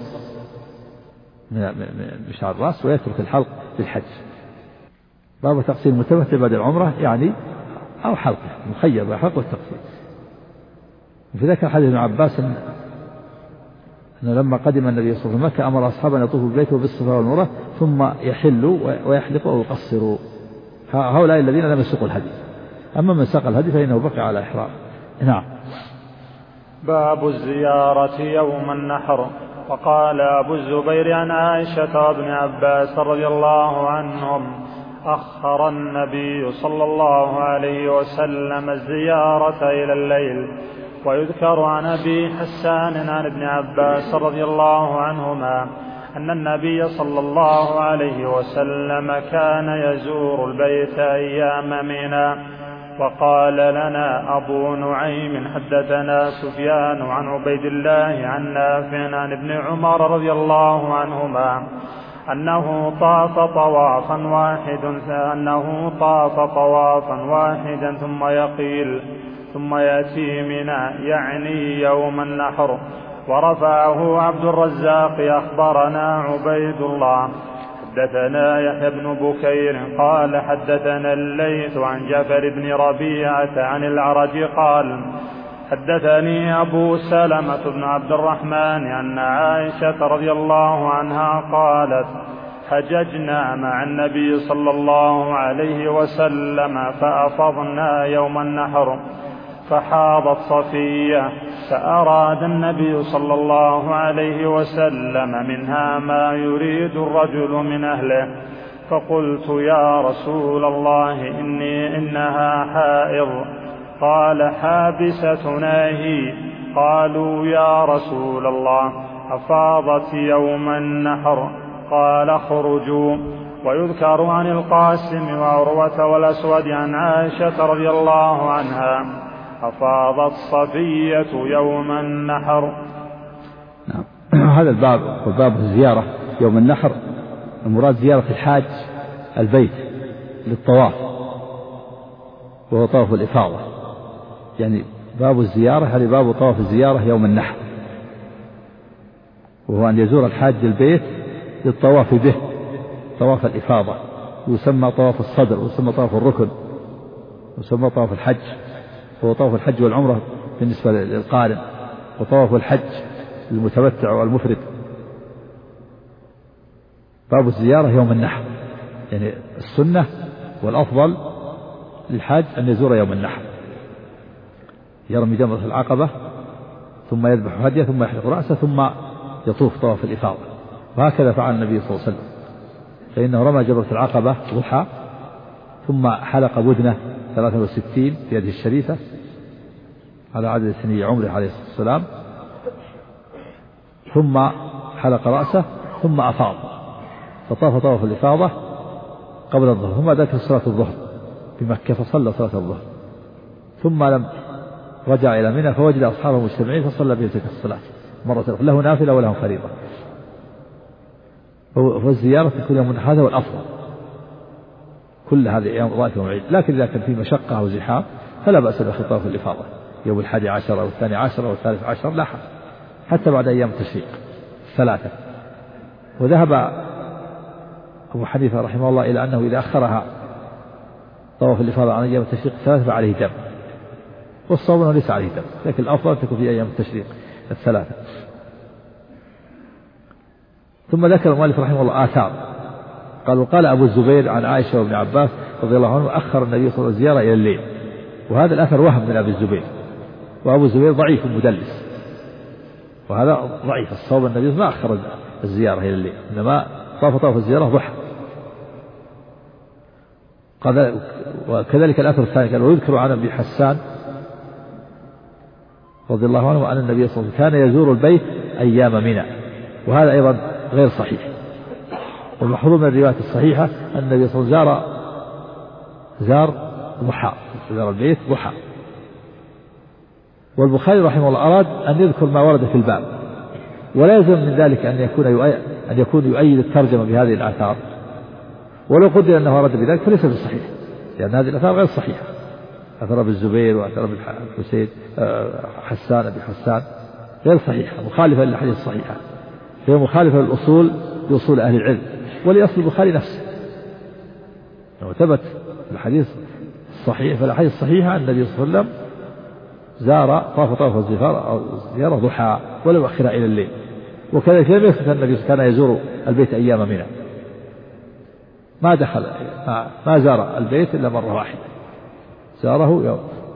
S2: من شعر الرأس ويترك الحلق للحج. باب تقصير المتمتع بعد العمرة يعني أو حلقه مخير بالحلق والتقصير. وفي ذلك حديث ابن عباس أنه لما قدم النبي صلى الله عليه وسلم مكة أمر أصحابه أن يطوفوا بالبيت وبالصفا والمروة ثم يحلوا ويحلقوا ويقصروا. هؤلاء الذين لم يسوقوا الهدي، أما من ساق الهدي فإنه بقي على إحرام. نعم.
S1: باب الزيارة يوم النحر. وقال أبو الزبير عن عائشة وابن عباس رضي الله عنهم أخر النبي صلى الله عليه وسلم الزيارة إلى الليل. ويذكر عن أبي حسان عن ابن عباس رضي الله عنهما أن النبي صلى الله عليه وسلم كان يزور البيت أيام منى. وقال لنا أبو نعيم حدثنا سفيان عن عبيد الله عن نافع عن ابن عمر رضي الله عنهما أنه طاف طوافا واحدا ثم يقيل ثم يأتي منى يعني يوم النحر. ورفعه عبد الرزاق أخبرنا عبيد الله حدثنا يحيى بن بكير قال حدثنا الليث عن جعفر بن ربيعة عن الأعرج قال حدثني أبو سلمة بن عبد الرحمن أن عائشة رضي الله عنها قالت حججنا مع النبي صلى الله عليه وسلم فأفضنا يوم النحر فحاضت صفية فأراد النبي صلى الله عليه وسلم منها ما يريد الرجل من أهله. فقلت يا رسول الله إنها حائض. قال حابستنا هي. قالوا يا رسول الله أفاضت يوم النحر. قال اخرجوا. ويذكر عن القاسم وعروة والأسود عن عائشة رضي الله عنها أفاضت صفية يوم النحر.
S2: هذا الباب وباب الزيارة يوم النحر المراد زيارة الحاج البيت للطواف وهو طواف الإفاضة، يعني باب الزيارة يعني باب طواف الزيارة يوم النحر، وهو أن يزور الحاج البيت للطواف به طواف الإفاضة، يسمى طواف الصدر ويسمى طواف الركن ويسمى طواف الحج، هو طواف الحج والعمرة بالنسبة للقارن، وطواف الحج للمتمتع والمفرد. باب الزيارة يوم النحر يعني السنة والأفضل للحاج أن يزور يوم النحر، يرمي جمرة العقبة ثم يذبح هديه ثم يحلق رأسه ثم يطوف طواف الإفاضة، وهكذا فعل النبي صلى الله عليه وسلم، فإنه رمى جمرة العقبة ضحى ثم حلق بدنه 63 في يده الشريفة على عدد سني عمره عليه الصلاة والسلام، ثم حلق رأسه ثم أفاض فطاف طواف الإفاضة قبل الظهر، ثم ذكر صلاة الظهر بمكة فصلى صلاة الظهر، ثم لم رجع إلى منى فوجد أصحابه مجتمعين فصلى بهم تلك الصلاة مرة له نافلة ولهم فريضة. والزيارة تكون يوم النحر هذا هو الأفضل، كل هذه أيام ضائفة يوم العيد. لكن إذا كان في مشقة أو زحام فلا بأس بخطاب الإفاضة يوم 11 أو 12 أو 13 لا حرج، حتى بعد أيام التشريق 3. وذهب أبو حنيفة رحمه الله إلى أنه إذا أخرها طواف الإفاضة عن أيام التشريق 3 فعليه دم، والصوم أنه ليس عليه دم، لكن الأفضل تكون في أيام التشريق 3. ثم ذكر المؤلف رحمه الله آثار، قال أبو الزبير عن عائشة وابن عباس رضي الله عنه أخر النبي صلى الله عليه وسلم الزيارة إلى الليل، وهذا الأثر وهم من أبي الزبير، وأبو الزبير ضعيف مدلس، وهذا ضعيف. الصواب النبي ما أخر الزيارة إلى الليل، إنما طاف الزيارة ضحى. وكذلك الأثر الثاني قال ويذكر عن أبي حسان رضي الله عنه أن النبي صلى الله عليه وسلم كان يزور البيت أيام منى، وهذا أيضا غير صحيح. والمحفوظ من الروايات الصحيحة أن النبي صلى الله عليه وسلم زار ضحى، زار البيت ضحى. والبخاري رحمه الله أراد أن يذكر ما ورد في الباب، ولا يلزم من ذلك أن يكون يؤيد الترجمة بهذه الآثار، ولو قدر أنه ورد بذلك فليس بالصحيح، لأن هذه الآثار غير صحيحة. أثر أبي الزبير وأثر أبي الحسين حسان أبي حسان غير صحيحة، مخالفة للحديث الصحيحة، هي مخالفة للأصول لأصول أهل العلم ولأصل البخاري نفسه. لو ثبت الحديث الصحيح فالحديث الصحيحة أن النبي صلى الله عليه وسلم طاف الزيارة ضحى ولو أخرها إلى الليل. وكذلك لم يثبت النبي كان يزور البيت أيام منى، ما دخل ما زار البيت إلا مرة واحدة، زاره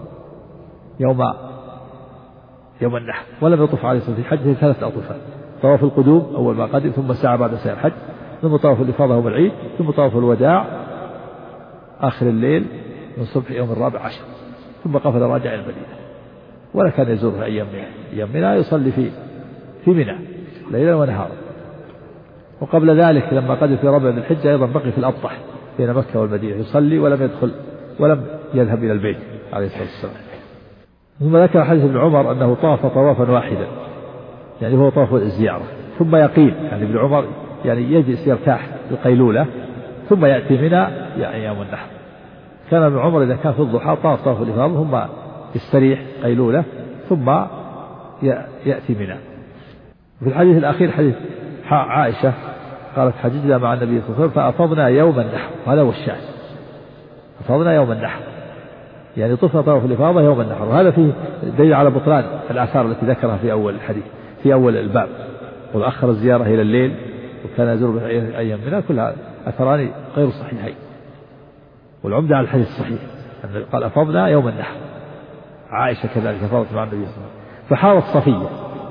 S2: يوم النحر، ولم يطف عليه الصلاة والسلام في حجه 3 أطوفات: طواف القدوم أول ما قدم، ثم ساعة بعد ساعة الحج، ثم طواف الإفاضة يوم العيد، ثم طواف الوداع آخر الليل من صبح يوم 14، ثم قفل راجع إلى المدينة. ولا كان يزورها أيام منى يصلي في منى ليلا ونهارا. وقبل ذلك لما قدم في ربع من الحجة أيضا بقي في الأبطح بين مكة والمدينة يصلي ولم يذهب إلى البيت عليه الصلاة والسلام. ثم ذكر حديث ابن عمر أنه طاف طوافا واحدا، يعني هو طاف الزيارة، ثم يقيل، يعني ابن عمر يعني يجلس يرتاح القيلولة ثم يأتي منى يعني يوم النحر. كان ابن عمر إذا كان في الضحى طاف الإفاضة ثم يستريح قيلولة ثم يأتي منى. وفي الحديث الأخير حديث عائشة قالت حججنا مع النبي صلى الله عليه وسلم فأفضنا يوم النحر، هذا هو الشاهد، أفضنا يوم النحر يعني طفنا طواف الإفاضة يوم النحر. وهذا فيه دليل على بطلان الآثار التي ذكرها في أول الحديث في أول الباب، وأخر الزيارة إلى الليل وكان يزور أيام منى، كلها أثران غير صحيحين. والعمدة على الحديث الصحيح أن قال أفضنا يوم النحر. عائشة كذلك أفاضت مع النبي صلى الله عليه وسلم، فحارت صفية،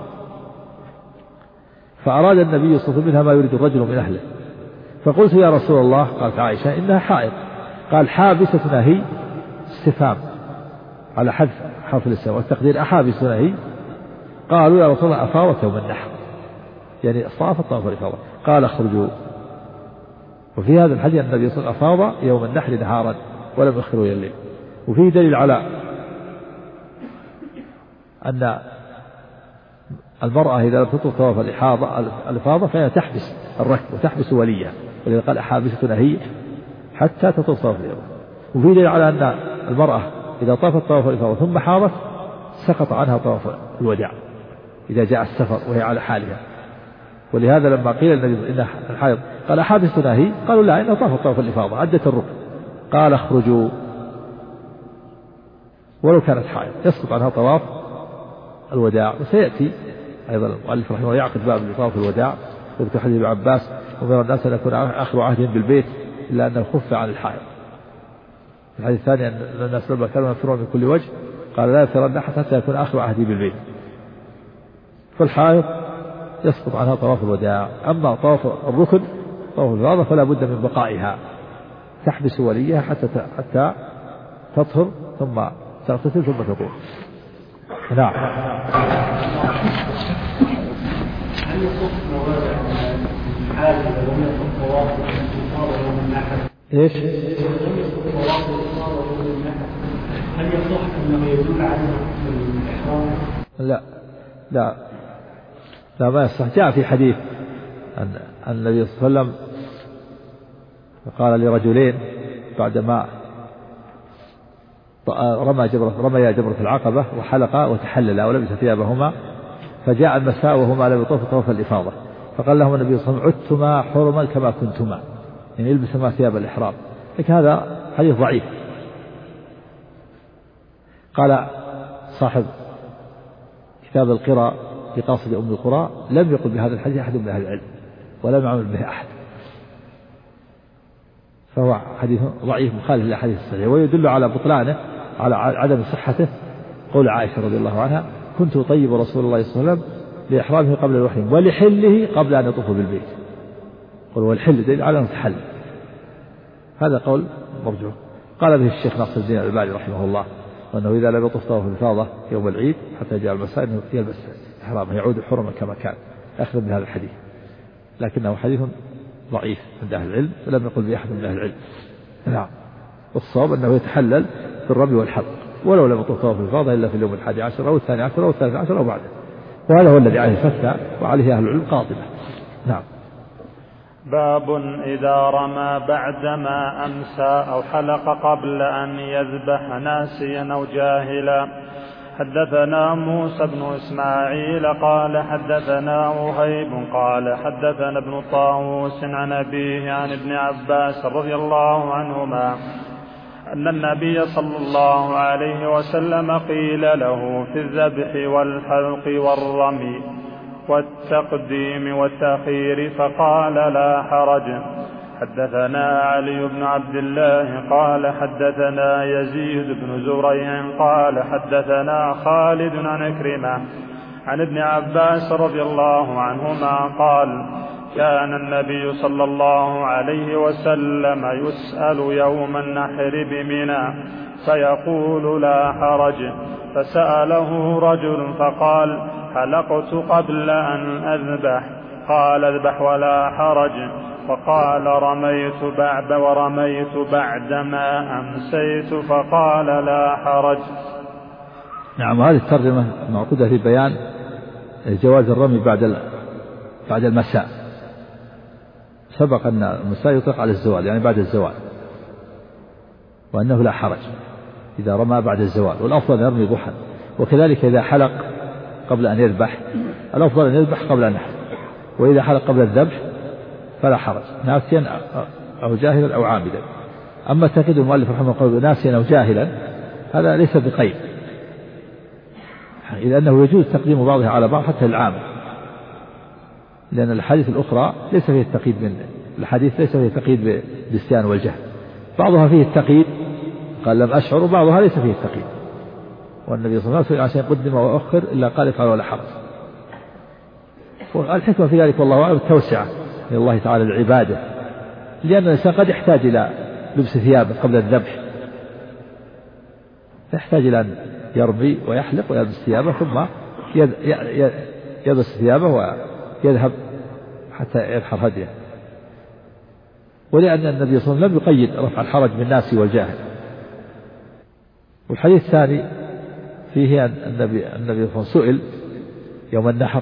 S2: فأراد النبي صلى الله عليه وسلم منها ما يريد الرجل من أهله، فقلت يا رسول الله، قالت عائشة إنها حائض، قال حابستنا هي، استفهام على حذف حرف الاستفهام والتقدير أحابستنا هي؟ قالوا يا رسول الله أفاضت يوم النحر، يعني طافت طواف الإفاضة. قال اخرجوا. وفي هذا الحديث أن النبي صلى الله عليه وسلم أفاض يوم النحر نهارا ولم يؤخروا إلى الليل. وفيه دليل على أن المرأة إذا لم تطوف طواف الإفاضة فهي تحبس الركب وتحبس وليها، ولذا قال حابستنا هي حتى تطوف طواف الإفاضة. وفيه دليل على أن المرأة إذا طافت طواف الإفاضة ثم حاضت سقط عنها طواف الوداع إذا جاء السفر وهي على حالها. ولهذا لما قيل النبي إن الحائض قال حابستنا هي، قالوا لا، إنها طافت طواف الإفاضة عدت الركن. قال اخرجوا. ولو كانت حائض يسقط عنها طواف الوداع. وسيأتي أيضا المؤلف رحمه الله يعقد باب طواف الوداع، وذكر حديث ابن عباس ومن الناس أن يكون آخر عهدهم بالبيت إلا أنه خف عن الحائض. الحديث الثاني أن الناس لما كانوا ينفرون من كل وجه قال لا يفرن حتى يكون آخر عهدي بالبيت. فالحائض يسقط عنها طواف الوداع. أما طواف الركن طواف الإفاضة فلا بد من بقائها، تحبس وليها حتى تطهر ثم تغتسل ثم تطوف. نعم.
S3: هل يصح مواضع الحال إذا لم يصح طواف الإفاضة يوم النحر؟
S2: إيش؟
S3: لم يصح طواف الإفاضة يوم النحر هل يصح أنه يدل على الإحرام؟
S2: لا لا لا ما يصح. جاء في حديث أن النبي صلى الله عليه وسلم قال لرجلين بعدما رميا جبرة العقبة وحلقا وتحللا ولبس ثيابهما، فجاء المساء وهما لم يطوفوا طواف الإفاضة، فقال لهم النبي صلى الله عليه وسلم عدتما حرما كما كنتما، يعني يلبسما ثياب الإحرام. لكن هذا حديث ضعيف. قال صاحب كتاب القراء في قاصد أم القرى لم يقل بهذا الحديث أحد من أهل العلم ولم يعمل به أحد، فهو حديث ضعيف مخالف للحديث الصحيح، ويدل على بطلانه على عدم صحته قول عائشة رضي الله عنها كنت أطيب رسول الله صلى الله عليه وسلم لإحرامه قبل الوحي ولحله قبل أن يطوف بالبيت. قل والحل دليل على أنه تحل، هذا قول مرجوح. قال به الشيخ ناصر الدين الألباني رحمه الله وأنه إذا لم يطوف طواف الإفاضة يوم العيد حتى جاء المساء أنه يلبس إحرامه يعود حرما كما كان، أخذ من هذا الحديث، لكنه حديث ضعيف عند أهل العلم ولم يقل به أحد من أهل العلم. نعم، والصواب أنه يتحلل بالرمي والحلق ولو لم يطوف طواف الإفاضة إلا في اليوم 11 أو 12 أو 13 أو بعده، وهذا هو الذي عليه الفتوى وعليه أهل العلم قاطبة. نعم.
S1: باب إذا رمى بعدما أمسى أو حلق قبل أن يذبح ناسيا أو جاهلا. حدثنا موسى بن إسماعيل قال حدثنا وهيب قال حدثنا ابن طاووس عن أبيه عن ابن عباس رضي الله عنهما أن النبي صلى الله عليه وسلم قيل له في الذبح والحلق والرمي والتقديم والتأخير فقال لا حرج. حدثنا علي بن عبد الله قال حدثنا يزيد بن زريع قال حدثنا خالد عن عكرمة عن ابن عباس رضي الله عنهما قال كان النبي صلى الله عليه وسلم يسأل يوم النحر بمنى فيقول لا حرج، فسأله رجل فقال حلقت قبل أن أذبح، قال اذبح ولا حرج، فقال رميت بعدما أمسيت، فقال لا حرج.
S2: نعم، هذه الترجمة معقودة في بيان جواز الرمي بعد المساء. سبق أن المساء يطلق على الزوال يعني بعد الزوال، وأنه لا حرج إذا رمى بعد الزوال، والأفضل أن يرمي ضحى. وكذلك إذا حلق قبل أن يذبح الأفضل أن يذبح قبل أن يحلق، وإذا حلق قبل الذبح فلا حرج ناسيا أو جاهلا أو عامدا. أما تقييد المؤلف رحمه الله ناسيا أو جاهلا هذا ليس بقيد، إذ أنه يجوز تقديم بعضها على بعض حتى العام، لأن الحديث الأخرى ليس فيه التقييد الحديث ليس فيه التقييد بالنسيان والجهل، بعضها فيه التقييد قال لم أشعر، وبعضها ليس فيه التقييد. والنبي صلى الله عليه وسلم عشان قدم وأخر إلا قال افعل ولا حرج. والحكمة في ذلك والله أعلم التوسعة من الله تعالى لعباده، لأن الإنسان قد يحتاج إلى لبس ثيابه قبل الذبح، يحتاج إلى أن يرمي ويحلق ويلبس ثيابه ثم يلبس ثيابه ويذهب حتى ينحر هديه. ولأن النبي صلى الله عليه وسلم لم يقيد رفع الحرج بالناس والجاهل. والحديث الثاني فيه أن النبي صلى الله عليه وسلم سئل يوم النحر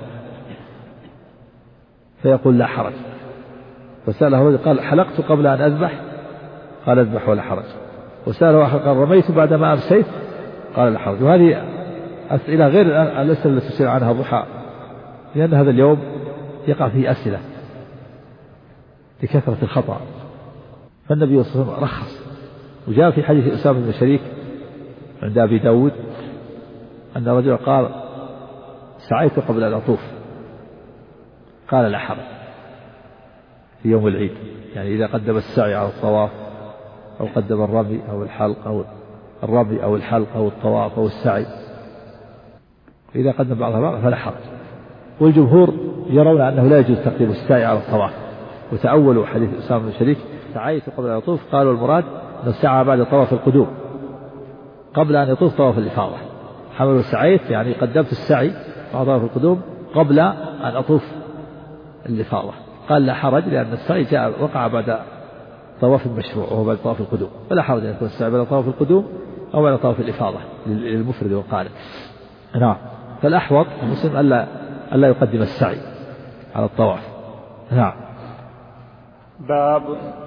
S2: فيقول لا حرج، فسأله رجل قال حلقت قبل أن أذبح، قال اذبح ولا حرج. وسأله آخر قال رميت بعدما أمسيت، قال لا حرج. وهذه أسئلة غير الأسئلة التي تسأل عنها ضحى، لأن هذا اليوم يقع فيه أسئلة لكثرة الخطأ، فالنبي صلى الله عليه وسلم رخص. وجاء في حديث أسامة بن شريك عند أبي داود أن رجل قال سعيت قبل أن أطوف، قال لا حرج في يوم العيد، يعني إذا قدم السعي على الطواف أو قدم الرمي أو الحلق أو الرمي أو الحلق أو الطواف أو السعي، إذا قدم بعضها فلا حرج. والجمهور يرون أنه لا يجوز تقديم السعي على الطواف، وتأولوا حديث أسامة بن شريك سعيت قبل أن يطوف، قالوا المراد أن السعي بعد طواف القدوم قبل أن يطوف طواف الإفاضة، حملوا سعيت يعني قدمت السعي بعد طواف القدوم قبل أن أطوف الإفاضة، قال لا حرج لأن السعي وقع بعد طواف المشروع وهو بعد طواف القدوم، فلا حرج أن يكون السعي بعد طواف القدوم أو بعد طواف الإفاضة للمفرد والقارئ. نعم. فالأحوط المسلم ألا يقدم السعي على الطواف. نعم.
S1: باب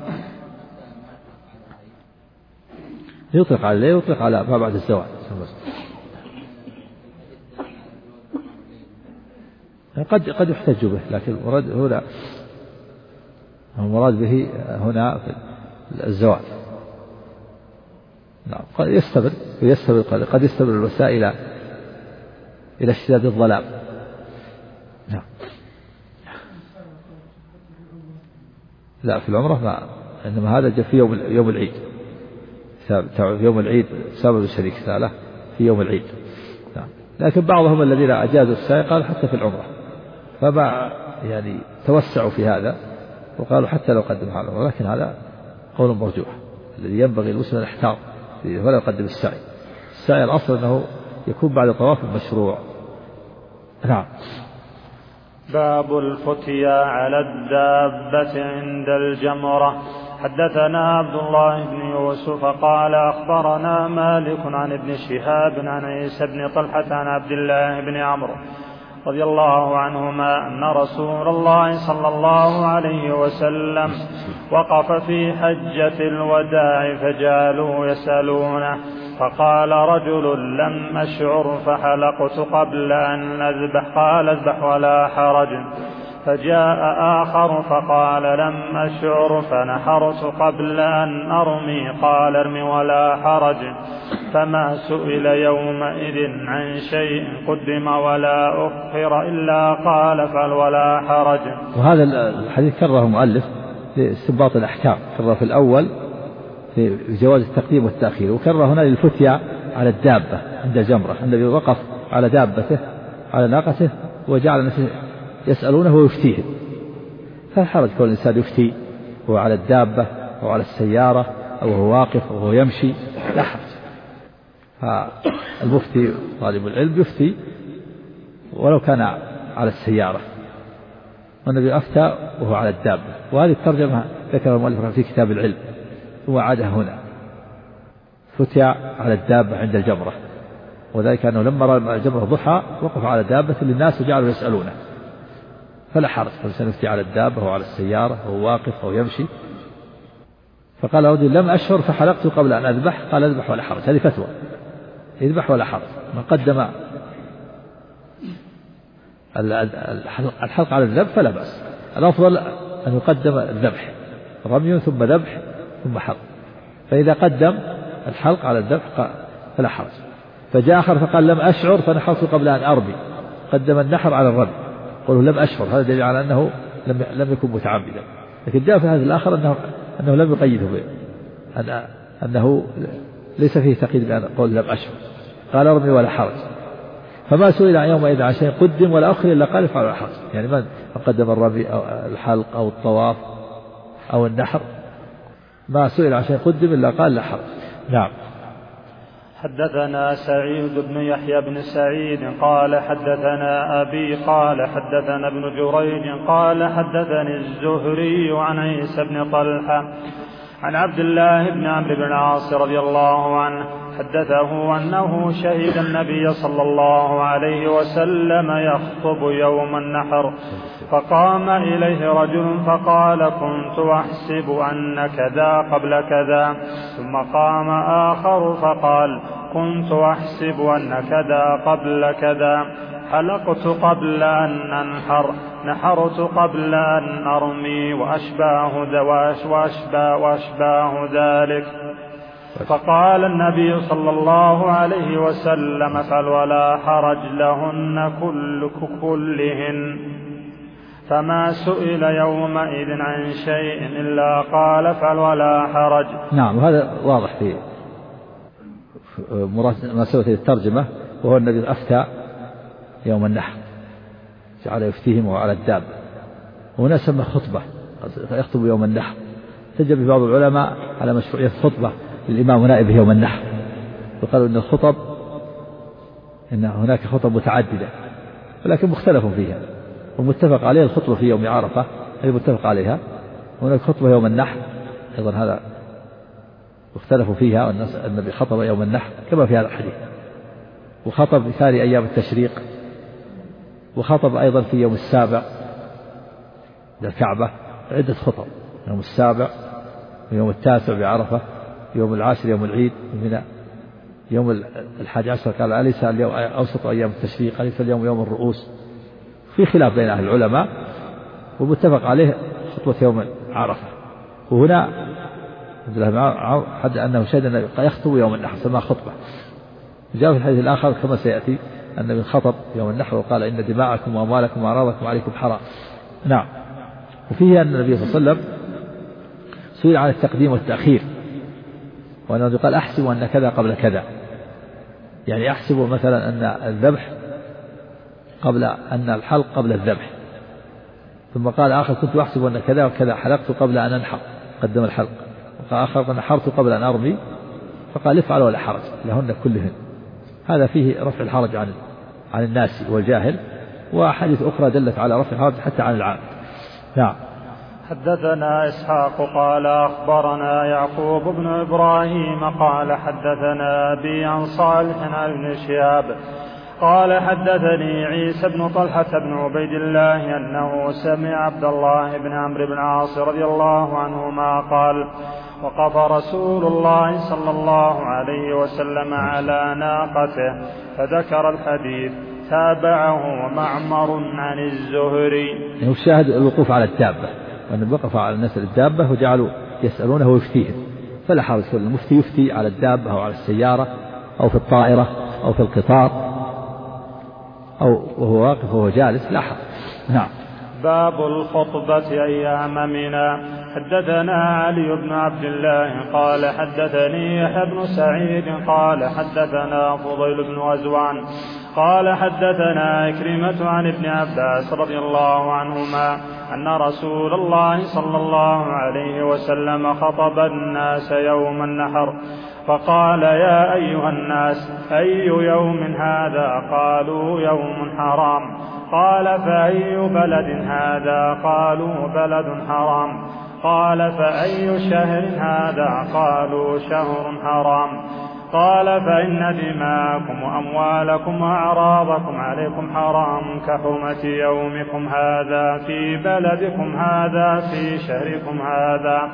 S2: يطلق على ما بعد الزواج. قد يحتج به، لكن المراد به هنا الزواج. نعم. قد يستمر الوسائل إلى اشتداد الظلام. نعم. لا، في العمرة ما، إنما هذا جاء في يوم العيد، في يوم العيد سبب شريك له في يوم العيد. نعم. لكن بعضهم الذين أجازوا السعي قال حتى في العمرة، فما يعني توسعوا في هذا وقالوا حتى لو قدم على العمرة، لكن هذا قول مرجوح. الذي ينبغي المسلم أن يحتاط ولا يقدم السعي. السعي الأصل أنه يكون بعد طواف المشروع. نعم.
S1: باب الفتيا على الدابة عند الجمرة. حدثنا عبد الله بن يوسف قال أخبرنا مالك عن ابن شهاب عن عيسى بن طلحة عن عبد الله بن عمرو رضي الله عنهما أن رسول الله صلى الله عليه وسلم وقف في حجة الوداع فجعلوا يسألونه، فقال رجل لم أشعر فحلقت قبل أن أذبح، قال اذبح ولا حرج. فجاء آخر فقال لم أشعر فنحرت قبل أن أرمي، قال ارمي ولا حرج. فما سئل يومئذ عن شيء قدم ولا أخر إلا قال فعل ولا حرج.
S2: وهذا الحديث كرره المؤلف لاستنباط الأحكام، كرر في الأول في جواز التقديم والتأخير، وكرر هنا للفتيا على الدابة عند الجمرة. النبي وقف على دابته على ناقته وجعل الناس يسألونه ويفتيهم، فالحرج كل إنسان يفتي هو على الدابة أو على السيارة أو هو واقف أو هو يمشي، لا حرج. فالمفتي طالب العلم يفتي ولو كان على السيارة، والنبي أفتى وهو على الدابة. وهذه الترجمة ذكر المؤلف في كتاب العلم ثم عادها هنا، فتيا على الدابة عند الجمرة، وذلك أنه لما رأى الجمرة ضحى وقف على دابة للناس وجعلوا يسألونه، فلا حرج فالإنسان يفتي على الدابة أو على السيارة أو واقف أو يمشي. فقال رجل لم أشعر فحلقت قبل أن أذبح، قال اذبح ولا حرج. هذه فتوى، اذبح ولا حرج. من قدم الحلق على الذبح فلا بأس، الأفضل أن يقدم الذبح، رمي ثم ذبح ثم حلق. فإذا قدم الحلق على الذبح فلا حرج. فجاء آخر فقال لم أشعر فنحرت قبل أن أرمي، قدم النحر على الرمي، قالوا لم أشعر، هذا دليل على أنه لم يكن متعمدا. لكن جاء في هذا الآخر أنه لم يقيده أنه ليس فيه تقييد بأن قول لم أشعر، قال ارمي ولا حرج. فما سئل يومئذ عن شيء قدم ولا أخر إلا قال افعل ولا حرج. يعني من قدم الرمي أو الحلق أو الطواف أو النحر، ما سئل عن شيء قدم إلا قال لا حرج. نعم.
S1: حدثنا سعيد بن يحيى بن سعيد قال حدثنا أبي قال حدثنا ابن جريج قال حدثني الزهري عن عيسى بن طلحة عن عبد الله بن عمرو بن العاص رضي الله عنه حدثه أنه شهد النبي صلى الله عليه وسلم يخطب يوم النحر، فقام إليه رجل فقال كنت أحسب أن كذا قبل كذا، ثم قام آخر فقال كنت أحسب أن كذا قبل كذا، حلقت قبل أن أنحر، نحرت قبل أن أرمي، وأشباه ذلك. فقال النبي صلى الله عليه وسلم فل ولا حرج لهن كلهن. فما سئل يومئذ عن شيء إلا قال فل ولا حرج.
S2: نعم. وهذا واضح في مناسبة الترجمة، وهو الذي أفتى يوم النحر جعل يفتيهم على الدابة، وهنا سمى خطبة يخطب يوم النحر. تجب بعض العلماء على مشروعية الخطبة للإمام ونائبه يوم النحر، وقالوا إن الخطب إن هناك خطب متعددة ولكن مختلف فيها، ومتفق عليه الخطبة في يوم عرفة هي متفق عليها، وهناك خطبة يوم النحر أيضا هذا واختلفوا فيها، والناس النبي خطب يوم النحر كما في هذا الحديث، وخطب في ثاني أيام التشريق، وخطب أيضا في يوم السابع للكعبة عدة خطب، يوم السابع ويوم التاسع بعرفة، يوم العاشر يوم العيد من يوم 11 قال أليس اليوم أوسط أيام التشريق، أليس اليوم يوم الرؤوس. في خلاف بين أهل العلماء، ومتفق عليه خطبة يوم عرفة. وهنا حد أنه شهد أنه يخطب يوم النحر سماه خطبة. جاء في الحديث الآخر كما سيأتي أن من خطب يوم النحر وقال إن دماءكم وأموالكم وأعراضكم عليكم حرام. نعم. وفيه أن النبي صلى الله عليه وسلم سئل عن التقديم والتأخير، وأنه قال أحسب أن كذا قبل كذا، يعني أحسب مثلا أن الذبح قبل أن الحلق قبل الذبح، ثم قال آخر كنت أحسب أن كذا وكذا حلقت قبل أن أنحر قدم الحلق، وقال آخر نحرت قبل أن أرمي، فقال افعل ولا حرج لهن كلهن. هذا فيه رفع الحرج عن الناس والجاهل، وأحاديث أخرى دلت على رفع الحرج حتى عن العام. نعم.
S1: حدثنا إسحاق قال أخبرنا يعقوب بن إبراهيم قال حدثنا أبي عن صالح عن ابن شهاب قال حدثني عيسى بن طلحة بن عبيد الله أنه سمع عبد الله بن عمرو بن العاص رضي الله عنهما قال وقف رسول الله صلى الله عليه وسلم على ناقته فذكر الحديث، تابعه معمر عن الزهري.
S2: يعني الشاهد الوقوف على الدابة، وأن وقف على الناس الدابة وجعلوا يسألونه ويفتيهم، فلا حرج، المفتي يفتي على الدابة أو على السيارة أو في الطائرة أو في القطار أو وهو واقف وهو جالس، لا حرج. نعم.
S1: باب الخطبة أيام منى. حدثنا علي بن عبد الله قال حدثني يحيى بن سعيد قال حدثنا فضيل بن غزوان قال حدثنا إكرمة عن ابن عباس رضي الله عنهما أن رسول الله صلى الله عليه وسلم خطب الناس يوم النحر فقال يا أيها الناس أي يوم هذا؟ قالوا يوم حرام. قال فأي بلد هذا؟ قالوا بلد حرام. قال فأي شهر هذا؟ قالوا شهر حرام. قال فإن دماءكم وأموالكم وأعراضكم عليكم حرام كحرمة يومكم هذا في بلدكم هذا في شهركم هذا.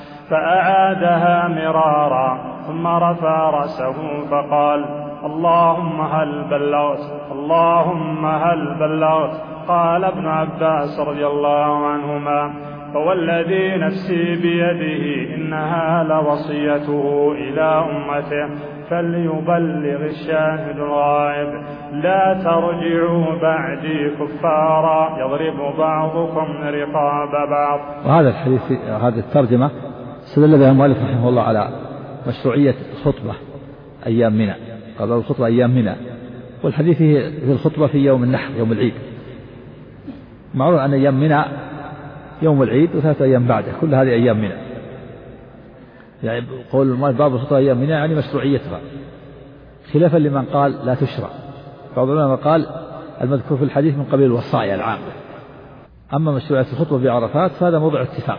S1: فأعادها مرارا ثم رفع رأسه فقال اللهم هل بلغت اللهم هل بلغت. قال ابن عباس رضي الله عنهما فوالذي نفسي بيده إنها لوصيته إلى أمته فليبلغ الشاهد الغائب لا ترجعوا بعدي كفارا يضرب بعضكم رقاب بعض.
S2: وهذا الحديث هذه الترجمة استدل بها المؤلف رحمه الله على مشروعية الخطبة أيام منى، قال الخطبة أيام منى، والحديث في الخطبة في يوم النحر يوم العيد. معروف أن أيام منى يوم العيد وثلاثة أيام بعده، كل هذه أيام منى. يعني قول باب الخطبة أيام منى يعني مشروعيتها، خلافا لمن قال لا تشرع. بعض العلماء قال المذكور في الحديث من قبيل الوصايا العامة. أما مشروعية الخطبة بعرفات فهذا موضع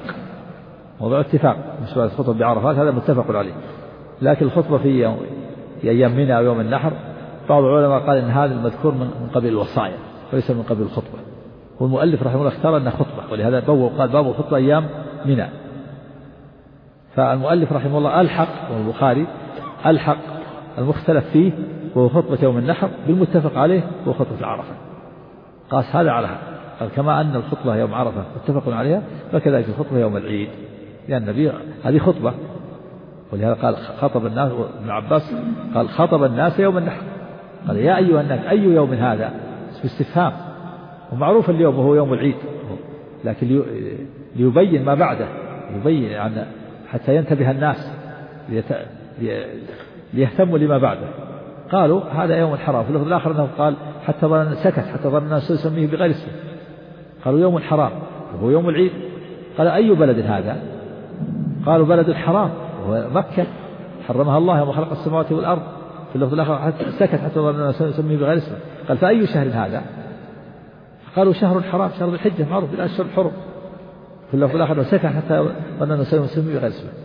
S2: اتفاق مشروعية الخطبة بعرفات هذا متفق عليه. لكن الخطبة في أيام منى ويوم النحر بعض العلماء قال إن هذا المذكور من قبيل الوصايا وليس من قبيل الخطبة، والمؤلف رحمه الله اختار أنها خطبة، ولهذا قال باب الخطبة أيام منى. فالمؤلف رحمه الله ألحق، والبخاري ألحق المختلف فيه وهو خطبة يوم النحر بالمتفق عليه وهو خطبة عرفة، قاس هذا على هذا. قال كما أن الخطبة يوم عرفة متفق عليها فكذلك الخطبة يوم العيد، لأن النبي هذه خطبة، ولهذا قال خطب الناس. ابن عباس قال خطب الناس يوم النحر، قال يا أيها الناس أي يوم هذا؟ اسم استفهام، ومعروف اليوم وهو يوم العيد، لكن ليبين ما بعده، يبين يعني حتى ينتبه الناس ليهتموا لما بعده. قالوا هذا يوم حرام. في اللفظ الآخر أنه قال حتى ظن سكت حتى ظن الناس يسميه بغير اسمه، قالوا يوم حرام وهو يوم العيد. قال أي بلد هذا؟ قالوا بلد الحرام وهو مكة حرمها الله يوم خلق السماوات والأرض. في اللفظ الآخر سكت حتى ظن الناس يسميه بغير اسمه. قال فأي شهر هذا؟ قالوا شهر حرام، شهر الحجة معروف بالأشهر الحرم. في اللفظ الآخر سكت حتى ظن الناس يسميه بغير اسمه.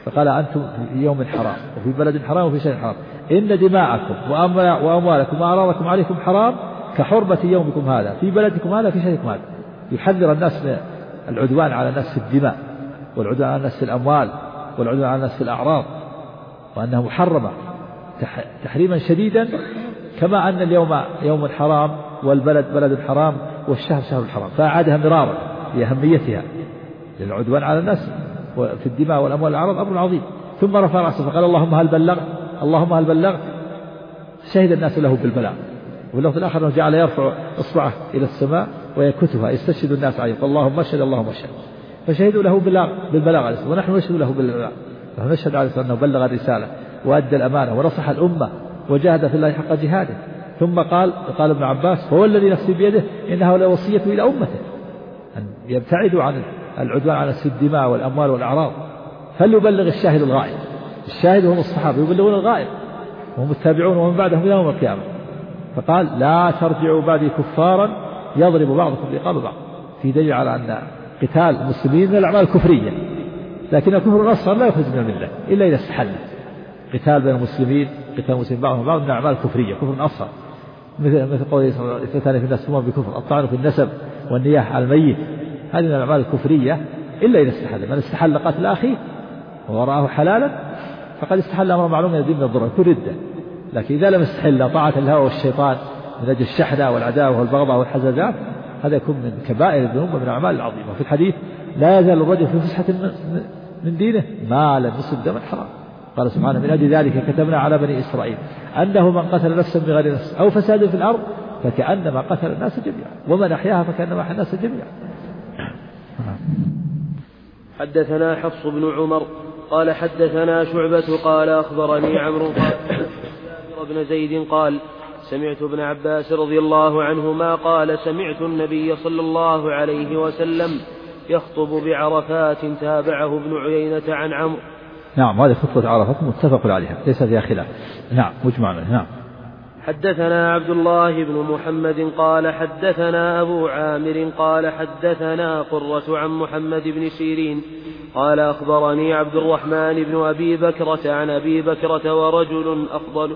S2: فقال أنتم في يوم حرام وفي بلد حرام وفي شهر حرام، إن دماءكم وأموالكم وأعراضكم عليكم حرام كحرمة يومكم هذا في بلدكم هذا في شهركم هذا. يحذر الناس من العدوان على الناس في الدماء، والعدوان على الناس في الأموال، والعدوان على الناس في الأعراض، وأنها محرمة تحريما شديدا، كما أن اليوم يوم حرام والبلد بلد حرام والشهر شهر الحرام، فأعادها مرارا لأهميتها، للعدوان على الناس في الدماء والأموال والأعراض أمر عظيم. ثم رفع رأسه فقال اللهم هل بلغت، اللهم هل بلغت، شهد الناس له بالبلاغ. واللفظ الآخر أنه جعل يرفع إصبعه إلى السماء ويكتها يستشهد الناس عليه، اللهم اشهد اللهم اشهد، فشهدوا له بالبلاغ، ونحن نشهد له بالبلاغ، نحن نشهد عليه أنه بلغ الرسالة وأدى الأمانة ونصح الأمة وجاهد في الله حق جهاده. ثم قال ابن عباس هو الذي نفسي بيده إنها لوصية إلى أمته أن يبتعدوا عن العدوان على الدماء والأموال والأعراض، فليبلغ الشاهد الغائب. الشاهد هم الصحابة يبلغون الغائب وهم التابعون ومن بعدهم إلى يوم القيامة. فقال لا ترجعوا بعدي كفارا يضرب بعضكم رقاب بعض، في دليل على أن قتال المسلمين من الأعمال الكفرية، لكن الكفر الأصغر لا يخرج من الملة إلا إذا استحل. قتال بين المسلمين، قتال المسلمين بعضهم بعض من الأعمال الكفرية، كفر أصغر، مثل قوله اثنتان في الناس هما بكفر، الطعن في النسب والنياح على الميت، هذه من الأعمال الكفرية إلا إذا استحل. من استحل قتل أخيه ورآه حلالا فقد استحل أمر معلوم من الدين من الضرر كل ردة. لكن إذا لم يستحل طاعة الهوى والشيطان من أجل الشحنة والعداوة والبغضاء والحزازات، هذا يكون من كبائر الذنوب ومن الأعمال العظيمة. في الحديث لا يزال الرجل في فسحة من دينه ما لم يصب دما حرام. قال سبحانه من أجل ذلك كتبنا على بني إسرائيل أنه من قتل نفسا بغير نفس أو فساد في الأرض فكأنما قتل الناس جميعا ومن أحياها فكأنما أحيا الناس جميعا.
S4: حدثنا حفص بن عمر قال حدثنا شعبة قال أخبرني عمرو بن زيد قال سمعت ابن عباس رضي الله عنهما قال سمعت النبي صلى الله عليه وسلم يخطب بعرفات تابعه ابن عيينة عن عمرو.
S2: نعم، هذه خطبة عرفات متفق عليها ليس فيها خلاف. نعم مجمع. نعم.
S4: حدثنا عبد الله بن محمد قال حدثنا أبو عامر قال حدثنا قرة عن محمد بن سيرين قال أخبرني عبد الرحمن بن أبي بكرة عن أبي بكرة ورجل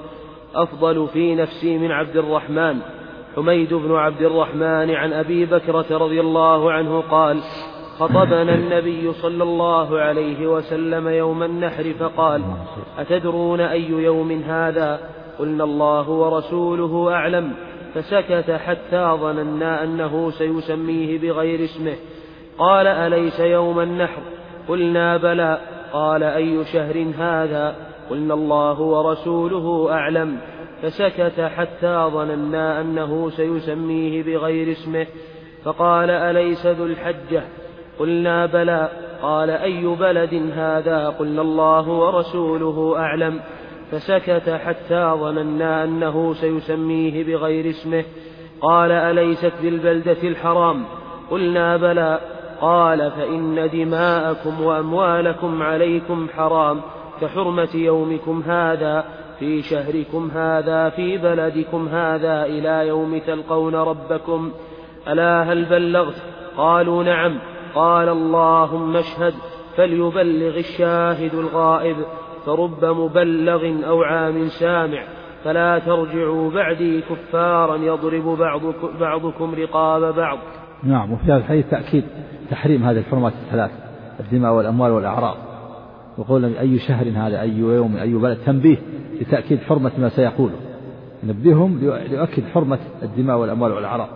S4: أفضل في نفسي من عبد الرحمن حميد بن عبد الرحمن عن أبي بكرة رضي الله عنه قال خطبنا النبي صلى الله عليه وسلم يوم النحر فقال أتدرون أي يوم هذا؟ قلنا الله ورسوله أعلم، فسكت حتى ظننا أنه سيسميه بغير اسمه. قال أليس يوم النحر؟ قلنا بلى. قال أي شهر هذا؟ قلنا الله ورسوله أعلم، فسكت حتى ظننا أنه سيسميه بغير اسمه. فقال أليس ذو الحجة؟ قلنا بلى. قال أي بلد هذا؟ قلنا الله ورسوله أعلم، فسكت حتى ظننا أنه سيسميه بغير اسمه. قال أليست بالبلدة الحرام؟ قلنا بلى. قال فإن دماءكم وأموالكم عليكم حرام كحرمة يومكم هذا في شهركم هذا في بلدكم هذا إلى يوم تلقون ربكم. ألا هل بلغت؟ قالوا نعم. قال اللهم اشهد فليبلغ الشاهد الغائب، فرب مبلغ أو عام سامع، فلا ترجعوا بعدي كفارا يضرب بعضكم رقاب بعض.
S2: نعم. وفي هذا الحديث تأكيد تحريم هذه الحرمات الثلاث، الدماء والأموال والأعراض، وقول أي شهر هذا أي يوم أي بلد، تنبيه لتأكيد حرمة ما سيقوله، نبههم ليؤكد حرمة الدماء والأموال والأعراض،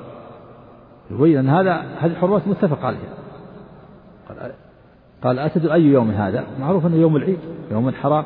S2: يبين أن هذه الحرمات متفق عليها. قال أتدري أي يوم هذا؟ معروف أنه يوم العيد، يوم حرام.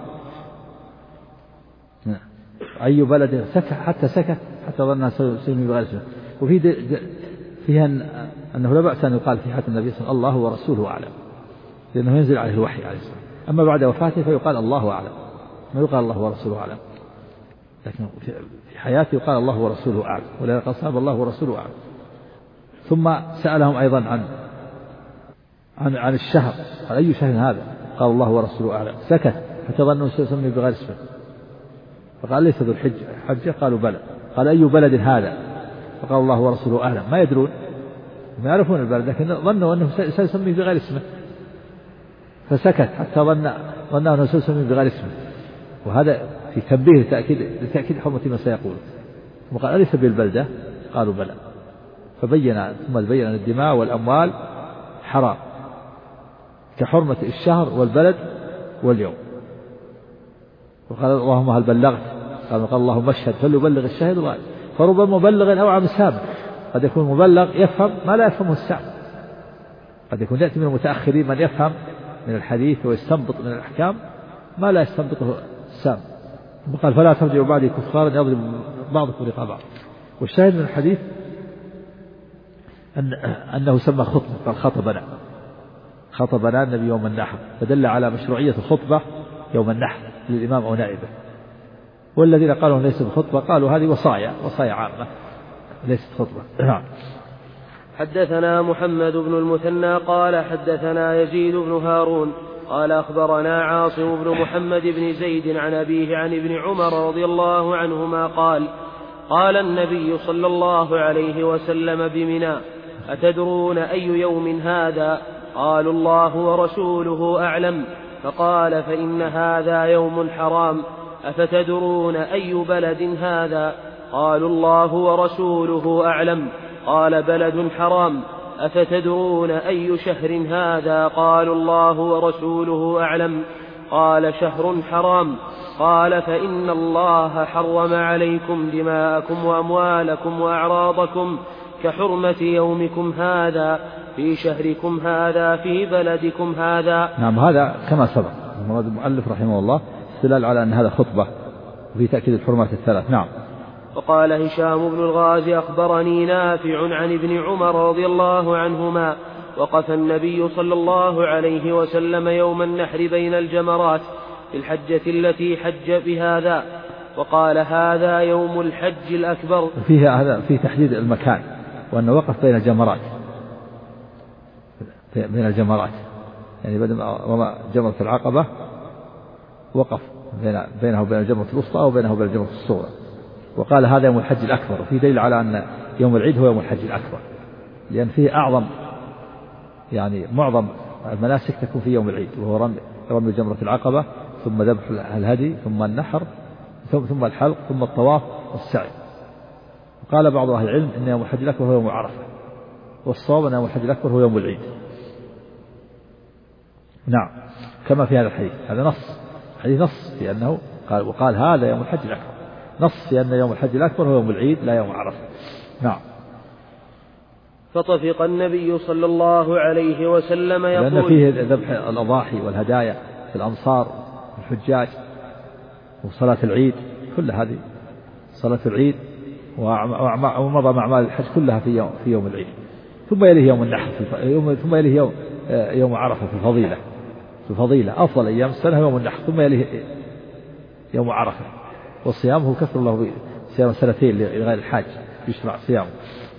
S2: أي بلد سكت حتى ظن سيسمي بغير اسمه. وفي فيها أنه لا بأس أن يقال في حياة النبي صلى الله عليه وسلم الله ورسوله أعلم، لأنه ينزل عليه الوحي عليه السلام. أما بعد وفاته فيقال الله أعلم، ما يقال الله ورسوله أعلم، لكن في حياته يقال الله ورسوله أعلم، ولا يقال صاحب الله ورسوله أعلم. ثم سألهم أيضا عن الشهر، قال أي شهر هذا؟ قال الله ورسوله أعلم، سكت حتى ظنوا سيسمي بغير اسمه. فقال ليس ذو الحجة؟ قالوا بلى. قال أي بلد هذا؟ فقال الله ورسوله أعلم، ما يدرون، ما يعرفون البلد، لكن ظنوا أنه سيسمي بغير اسمه، فسكت حتى ظن ظنه أنه سمي بغير اسمه، وهذا في تنبيه لتأكيد حرمة ما سيقول. ثم قال أليس بالبلدة؟ قالوا بلى، فبين ثم بين الدماء والأموال حرام كحرمة الشهر والبلد واليوم. وقال اللهم هل بلغت؟ قال اللهم اشهد فليبلغ الشاهد الغائب. فرب مبلغ أوعى من السامع، قد يكون مبلغ يفهم ما لا يفهمه السامع، قد يكون يأتي من المتأخرين من يفهم من الحديث ويستنبط من الأحكام ما لا يستنبطه السامع. وقال فلا ترجعوا بعدي كفارا يضرب بعضكم رقاب بعض. والشاهد من الحديث أنه سمى خطبة، قال خطبنا النبي يوم النحر، فدل على مشروعية الخطبة يوم النحر للإمام أو نائبه. والذين قالوا ليس بخطبة قالوا هذه وصايا عامة ليست خطبة.
S4: حدثنا محمد بن المثنى قال حدثنا يزيد بن هارون قال أخبرنا عاصم بن محمد بن زيد عن أبيه عن ابن عمر رضي الله عنهما قال النبي صلى الله عليه وسلم بمنى: أتدرون أي يوم هذا؟ قالوا الله ورسوله أعلم. فقال: فإن هذا يوم حرام. أفتدرون أي بلد هذا؟ قالوا الله ورسوله أعلم. قال: بلد حرام. أفتدرون أي شهر هذا؟ قالوا الله ورسوله أعلم. قال: شهر حرام. قال: فإن الله حرم عليكم دماءكم وأموالكم وأعراضكم كحرمة يومكم هذا في شهركم هذا في بلدكم هذا.
S2: نعم، هذا كما سبق مراد المؤلف رحمه الله استدلال على أن هذا خطبة وفي تأكيد الحرمات الثلاث. نعم.
S4: وقال هشام بن الغازي: أخبرني نافع عن ابن عمر رضي الله عنهما: وقف النبي صلى الله عليه وسلم يوم النحر بين الجمرات في الحجة التي حج بهذا، وقال: هذا يوم الحج الأكبر.
S2: فيه هذا في تحديد المكان، وأنه وقف بين الجمرات يعني بدل ما رمى جمرة العقبة وقف بينه وبين الجمرة الوسطى وبينه وبين الجمرة الصغرى، وقال هذا يوم الحج الأكبر. وفي دليل على أن يوم العيد هو يوم الحج الأكبر، لأن فيه معظم المناسك تكون في يوم العيد، وهو رمي جمرة العقبة ثم ذبح الهدي ثم النحر ثم الحلق ثم الطواف والسعي. قال بعض أهل العلم إن يوم الحج الأكبر هو يوم عرفة، والصواب أن يوم الحج الأكبر هو يوم العيد. نعم، كما في هذا الحديث. هذا نص، حديث نص في أنه وقال هذا يوم الحج الأكبر، نص في أن يوم الحج الأكبر هو يوم العيد لا يوم عرفة. نعم.
S4: فطفق النبي صلى الله عليه وسلم يقول،
S2: لأن فيه ذبح الأضاحي والهدايا في الأمصار والحجاج وصلاة العيد، كل هذه صلاة العيد ومضى أعمال الحج كلها في يوم العيد، ثم يليه يوم النحر ثم يليه يوم عرفة في الفضيلة أفضل أيام السنة يوم النحر، ثم يليه يوم عرفة. وصيامه كفر الله صيام سنتين لغير الحاج يشرع صيامه.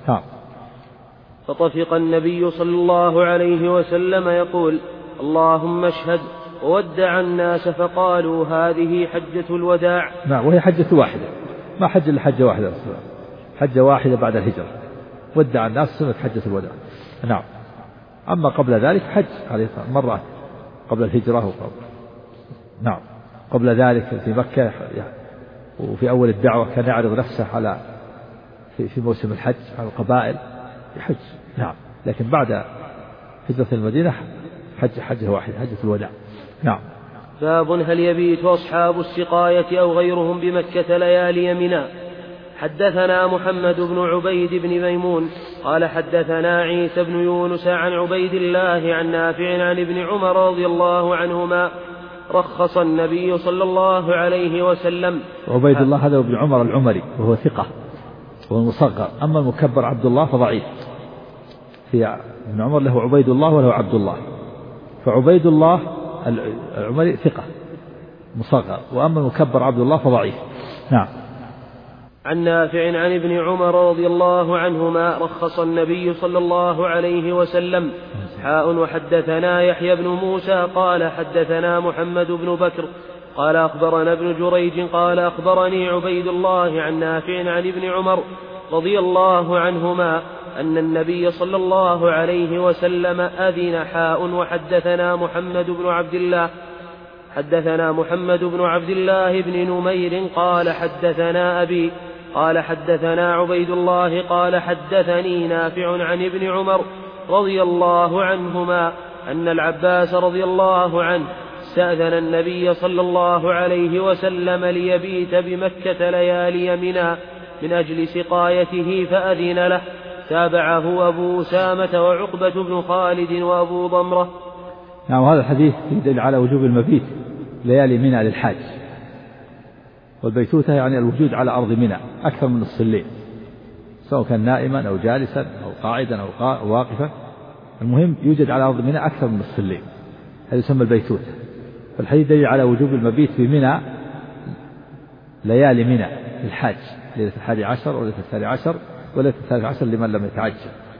S4: فطفق النبي صلى الله عليه وسلم يقول: اللهم اشهد، وودع الناس فقالوا هذه حجة الوداع.
S2: نعم، وهي حجة واحدة، ما حج إلا حجة واحدة، حجة واحدة بعد الهجرة، ودع الناس سنة حجة الوداع. نعم. أما قبل ذلك حج هذه مرة قبل الهجرة نعم، قبل ذلك في مكة وفي أول الدعوة كان يعرض نفسه على في موسم الحج على القبائل يحج. نعم، لكن بعد هجرة المدينة حجة واحدة، حجة الوداع. نعم.
S4: باب: هل يبيت أصحاب السقاية أو غيرهم بمكة ليالي منى؟ حدثنا محمد بن عبيد بن ميمون قال حدثنا عيسى بن يونس عن عبيد الله عن نافع عن ابن عمر رضي الله عنهما: رخص النبي صلى الله عليه وسلم.
S2: عبيد الله هذا ابن عمر العمري وهو ثقة والمصغر، أما المكبر عبد الله فضعيف. في ابن عمر له عبيد الله وله عبد الله، فعبيد الله العمري ثقة مصغر، وأما المكبر عبد الله فضعيف. نعم.
S4: عن نافع عن ابن عمر رضي الله عنهما: رخص النبي صلى الله عليه وسلم. وحدثنا يحيى بن موسى قال حدثنا محمد بن بكر قال أخبرنا ابن جريج قال أخبرني عبيد الله عن نافع عن ابن عمر رضي الله عنهما أن النبي صلى الله عليه وسلم أذن. وحدثنا محمد بن عبد الله حدثنا محمد بن عبد الله بن نمير قال حدثنا أبي قال حدثنا عبيد الله قال حدثني نافع عن ابن عمر رضي الله عنهما أن العباس رضي الله عنه استأذن النبي صلى الله عليه وسلم ليبيت بمكة ليالي منى من أجل سقايته فأذن له. تابعه أبو أسامة وعقبة بن خالد وأبو ضمرة.
S2: نعم، هذا الحديث يدل على وجوب المبيت ليالي منى للحاج، والبيتوتة يعني الوجود على أرض منى أكثر من نصف الليل، سواء كان نائما أو جالسا أو قاعدا أو واقفا، المهم يوجد على أرض منى أكثر من نصف الليل، هذا يسمى البيتوتة. فالحديث دليل على وجوب المبيت في منى ليالي منى للحاج، ليلة 11 وليلة 12 وليلة 13 لمن لم يتعجل.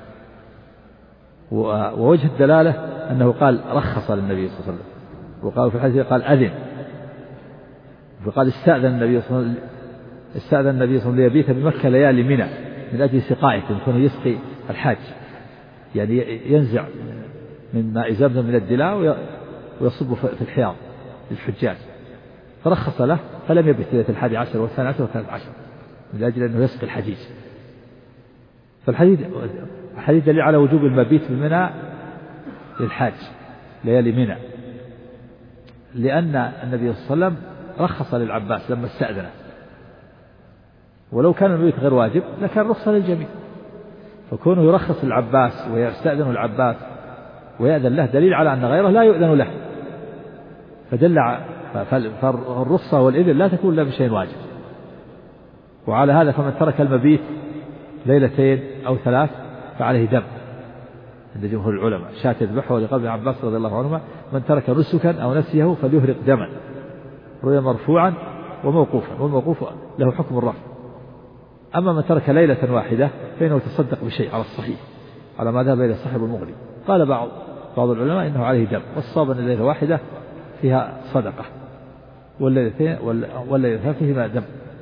S2: ووجه الدلالة أنه قال رخص للنبي صلى الله عليه وسلم، وقال في الحديث قال أذن، فقال استأذن النبي صلى الله عليه وسلم ليبيت بمكة ليالي منى من أجل سقايته، يكون يسقي الحاج، يعني ينزع من ماء زمزم من الدلاء ويصب في الحياض للحجاج، فرخص له فلم يبت ليلة 11 و12 و13 من أجل أنه يسقي الحجيج. فالحديث دليل على وجوب المبيت بمنى للحاج ليالي منى، لأن النبي صلى الله عليه وسلم رخص للعباس لما استأذنه، ولو كان المبيت غير واجب لكان رخصة للجميع، فكونه يرخص للعباس ويستأذن العباس ويأذن له دليل على أن غيره لا يؤذن له، فالرخصة والإذن لا تكون إلا بشيء واجب. وعلى هذا فمن ترك المبيت ليلتين أو 3 فعليه دم عند جمهور العلماء، شاة يذبحه لقول ابن عباس رضي الله عنهما من ترك نسكا أو نسيه فليهرق دما، روي مرفوعا وموقوفا، والموقوف له حكم الرفع. أما من ترك ليلة واحدة فإنه يتصدق بشيء على الصحيح، على ما ذهب إلى صاحب المغني. قال بعض العلماء إنه عليه دم، والصواب أن الليلة واحدة فيها صدقة، والليلتين فيهما دم.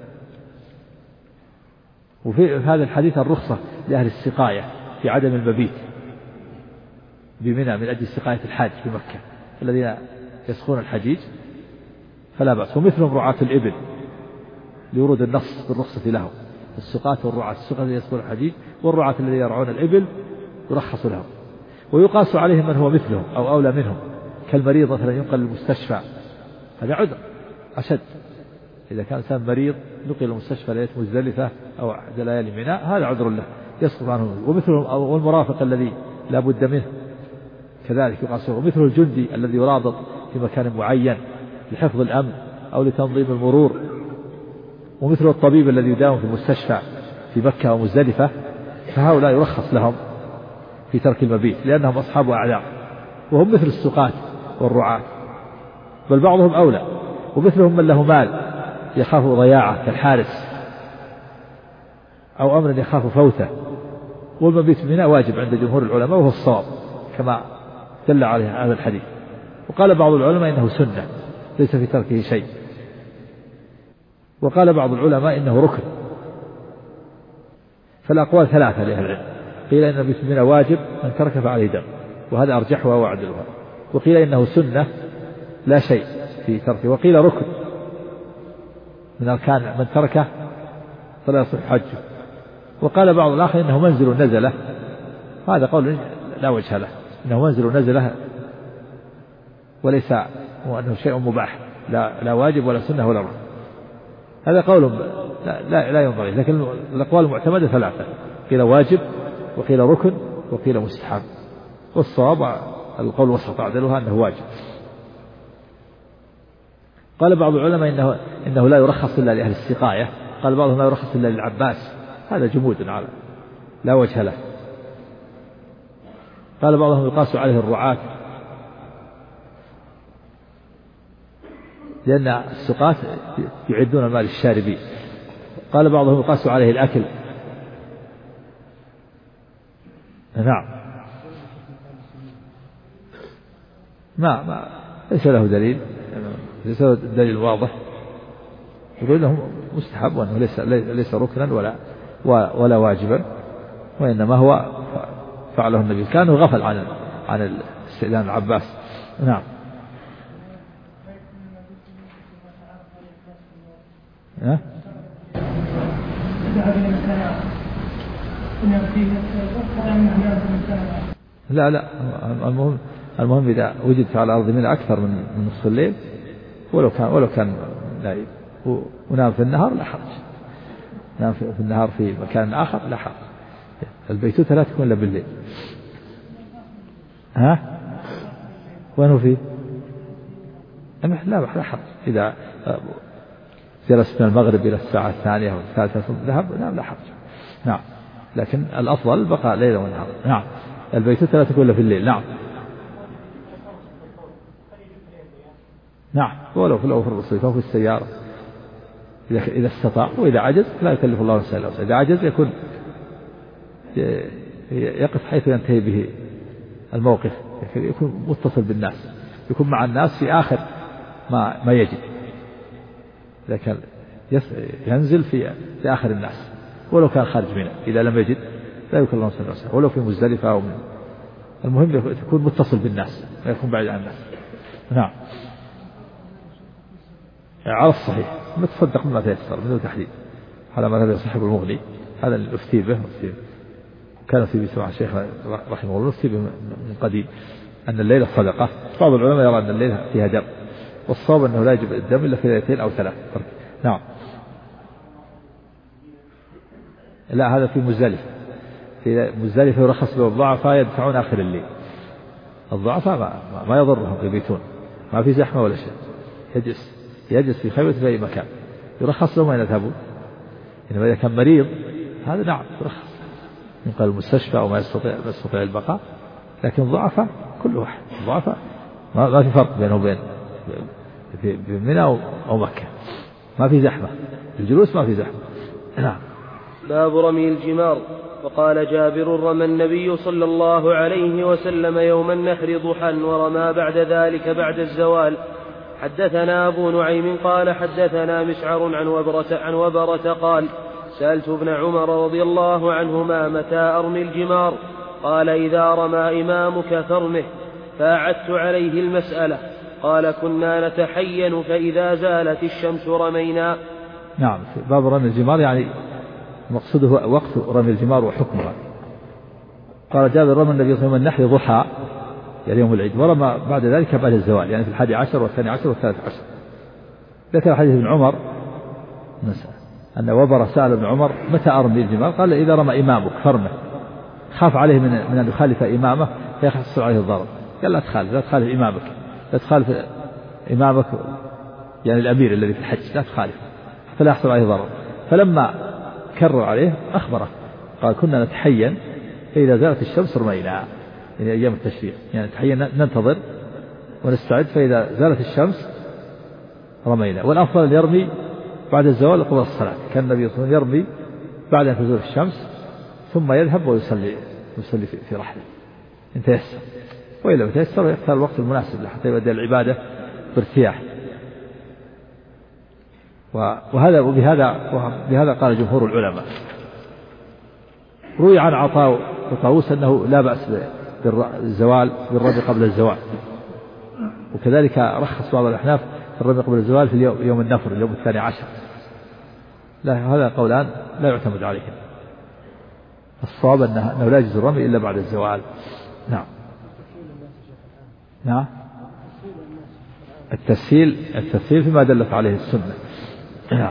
S2: وفي هذا الحديث الرخصة لأهل السقاية في عدم المبيت بمنى من أجل سقاية الحاج في مكة، الذين يسقون الحجيج فلا بأس. ومثلهم رعاة الإبل لورود النص بالرخصة لهم، السقاة والرعاة، السقاة الذين يسقون الحجيج والرعاة الذين يرعون الإبل يرخص لهم. ويقاس عليهم من هو مثلهم أو أولى منهم، كالمريض مثلا ينقل للمستشفى، هذا عذر أشد. إذا كان إنسان مريض نقل المستشفى ليلة مزدلفة أو ليالي منى هذا عذر له يسقط عنه. ومثله والمرافق الذي لا بد منه كذلك يقاس. ومثل الجندي الذي يرابط في مكان معين لحفظ الأمن أو لتنظيم المرور. ومثل الطبيب الذي يداوم في المستشفى في مكة ومزدلفة، فهؤلاء يرخص لهم في ترك المبيت لأنهم أصحاب أعذار، وهم مثل السقاة والرعاة، بل بعضهم أولى. ومثلهم من له مال يخاف ضياعه كالحارس، أو أمر يخاف فوته. والمبيت منى واجب عند جمهور العلماء وهو الصواب كما دل عليه هذا الحديث. وقال بعض العلماء إنه سنة ليس في تركه شيء، وقال بعض العلماء إنه ركن. فالأقوال 3 لأهل العلم، قيل إن المبيت منى واجب من ترك فعليه دم، وهذا أرجحها وأعدلها. وقيل إنه سنة لا شيء في تركه، وقيل ركن من أركان من تركه فلا يصح حجه. وقال بعض الآخر إنه منزل نزله، هذا قول لا وجه له، إنه منزل نزله وليس وأنه شيء مباح لا واجب ولا سنة ولا ركن. هذا قول لا ينظر إليه، لكن الأقوال المعتمدة 3، قيل واجب وقيل ركن وقيل مستحب، والصواب القول وسط أعدلها أنه واجب. قال بعض العلماء إنه لا يرخص إلا لأهل السقاية، قال بعضهم لا يرخص إلا للعباس، هذا جمود على لا وجه له. قال بعضهم يقاس عليه الرعاة لأن السقاة يعدون المال للشاربين. قال بعضهم يقاس عليه الأكل. نعم، ما ليس له دليل، ليس له دليل واضح يقول له مستحب، وأنه ليس ركنا ولا واجبا، وإنما هو فعله النبي، كانه غفل عن استئذان العباس. نعم. لا لا، المهم إذا وجدت على الأرض من أكثر من نصف الليل ولو كان نائم ونام في النهار لا حرج، نام في النهار في مكان آخر لا حرج. البيتوتة لا تكون إلا بالليل. وين هو فيه؟ لا حرج. إذا جلس من المغرب إلى الساعة 2 أو 3 ثم ذهب لا حرج. نعم، لكن الأفضل بقاء ليلة ونهار. نعم، البيتوتة لا تكون إلا في الليل. نعم ولو في الرصيف أو في السيارة إذا استطاع، وإذا عجز لا يكلف الله نفسا إلا وسعها. إذا عجز يقف حيث ينتهي به الموقف، يكون متصل بالناس، يكون مع الناس في آخر ما يجد، لكن ينزل في آخر الناس ولو كان خارج منه. إذا لم يجد لا يكلف الله نفسا إلا وسعها، ولو في مزدلفة أو المهم يكون متصل بالناس لا يكون بعيد عن الناس. نعم، على الصحيح نتصدق بما تيسر من تحديد، على ما هذا صاحب المغني هذا اللي افتي به. كان في بسمع الشيخ رحمه الله افتي به من قديم أن الليلة صدقة. بعض العلماء يرى أن الليلة فيها دم، والصواب أنه لا يجب الدم إلا في 2 أو 3. نعم، لا هذا في مزدلفة يرخص له الضعفاء يدفعون آخر الليل. الضعفاء ما يضرهم، يبيتون ما في زحمة ولا شيء، يجلس في خيمة في أي مكان، يرخص لهم أن يذهبون. إنما إذا كان مريض هذا نعم يرخص ينقل المستشفى أو ما يستطيع البقاء. لكن ضعفاء كل واحد ضعفاء ما في فرق بينه وبين منى أو مكة، ما في زحمة، الجلوس ما في زحمة. نعم.
S4: باب رمي الجمار. وقال جابر: رمى النبي صلى الله عليه وسلم يوم النحر ضحى، ورمى بعد ذلك بعد الزوال. حدثنا أبو نعيم قال حدثنا مسعر عن وبرة قال: سألت ابن عمر رضي الله عنهما: متى أرمي الجمار؟ قال: إذا رمى إمامك فارمه. فأعدت عليه المسألة. قال: كنا نتحين فإذا زالت الشمس رمينا.
S2: نعم، باب رمي الجمار يعني مقصده وقت رمي الجمار وحكمها. قال جابر: رمى النبي صلى الله عليه وسلم النحر ضحى يعني يوم العيد، ورمى بعد ذلك بعد الزوال يعني في 11 و12 و13. ذكر حديث ابن عمر أن وبر سأل ابن عمر: متى أرمي الجمار؟ قال: إذا رمى إمامك فارمه. خاف عليه من أن يخالف إمامه فيحصل عليه الضرر. قال: لا تخالف إمامك، لا تخالف إمامك يعني الأمير الذي في الحج، لا تخالف فلا يحصل عليه ضرر. فلما كرر عليه أخبره قال: كنا نتحين فإذا زالت الشمس رمينا، يعني أيام التشريق، يعني نتحين ننتظر ونستعد، فإذا زالت الشمس رمينا. والأفضل أن يرمي بعد الزوال قبل الصلاة. كان النبي صلى الله عليه وسلم يرمي بعد أن تزول الشمس ثم يذهب ويصلي في رحله إن تيسر، وإذا لم يتيسر يختار الوقت المناسب حتى يبدأ العبادة بارتياح. وبهذا قال جمهور العلماء. روي عن عطاء وطاووس أنه لا بأس بالزوال بالرمي قبل الزوال، وكذلك رخص بعض الأحناف في الرمي قبل الزوال في يوم النفر اليوم 12. لا، هذا قولان لا يعتمد عليهم. الصواب أنه لا يجوز الرمي إلا بعد الزوال. نعم. التسهيل فيما دلت عليه السنة. نعم.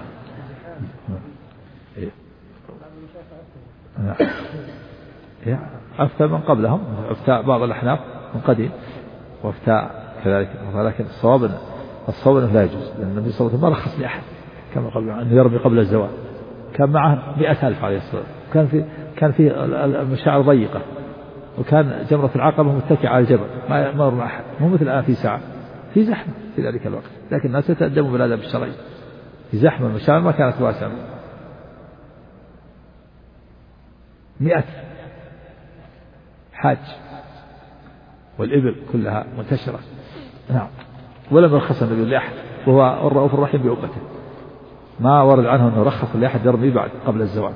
S2: أفتى من قبلهم، أفتى بعض الأحناف من قديم وأفتى كذلك، ولكن الصواب أنه لا يجوز، لأن النبي صلى الله عليه وسلم ما رخص لأحد كما قال أنه يرمي قبل الزوال. كان معه 100,000 عليه الصلاة والسلام، كان في المشاعر ضيقة، وكان جمرة العقبة متكئة على الجبل ما يمر أحد، مو مثل الآن في ساعة في زحمة في ذلك الوقت، لكن الناس يتأدبوا بالآداب الشرعي. في زحمة المشاعر ما كانت واسعة، 100 حاج والإبل كلها منتشرة. نعم. ولم يرخص النبي لأحد، وهو الرؤوف الرحيم بأمته، ما ورد عنه أنه رخص لأحد يرمي بعد قبل الزواج.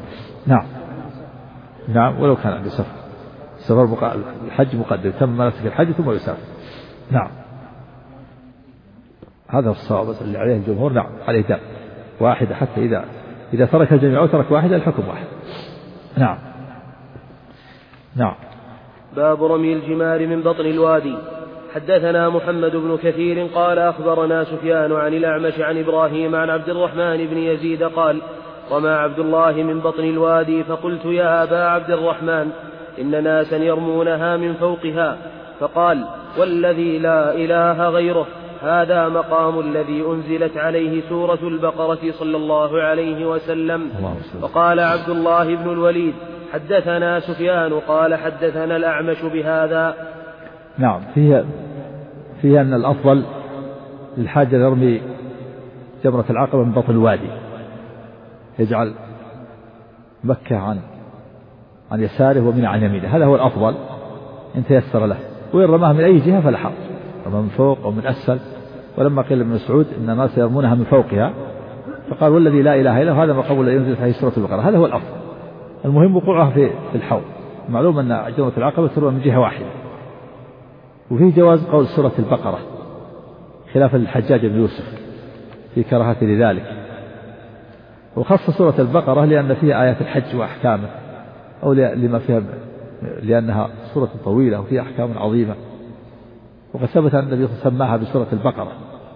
S2: نعم ولو كان عنده سفر الحج مقدم، تم مناسك الحج ثم يسافر. نعم، هذا الصواب اللي عليه الجمهور. نعم، عليه دم. واحدة، حتى إذا ترك الجميع أو ترك واحدة الحكم واحد. نعم. نعم.
S4: باب رمي الجمار من بطن الوادي. حدثنا محمد بن كثير قال أخبرنا سفيان عن الأعمش عن إبراهيم عن عبد الرحمن بن يزيد قال رمى عبد الله من بطن الوادي فقلت يا أبا عبد الرحمن إن ناسا يرمونها من فوقها، فقال والذي لا إله غيره هذا مقام الذي أنزلت عليه سورة البقرة صلى الله عليه وسلم. وقال عبد الله بن الوليد حدثنا سفيان قال حدثنا الأعمش بهذا.
S2: نعم. فيها أن الأفضل للحاجة يرمي جمرة العقبة من بطن الوادي، يجعل مكة عن يساره ومن عن يمينه، هذا هو الأفضل إن تيسر له. وإن رماه من أي جهة فلا حرج، رماه من فوق أو من أسفل. ولما قيل ابن مسعود إن الناس يرمونها من فوقها فقال والذي لا إله إلا هو هذا مقام الذي ينزل عليه سورة البقرة، هذا هو الأفضل. المهم وقوعها في الحوض. معلوم أن جمرة العقبة ترمى من جهة واحدة. وفيه جواز قول سورة البقرة خلافا للحجاج بن يوسف في كراهة لذلك. وخص سورة البقرة لأن فيها آيات الحج وأحكامه، أو لما فيها لأنها سورة طويلة وفيها أحكام عظيمة. وقد ثبت أن النبي سماها بسورة البقرة،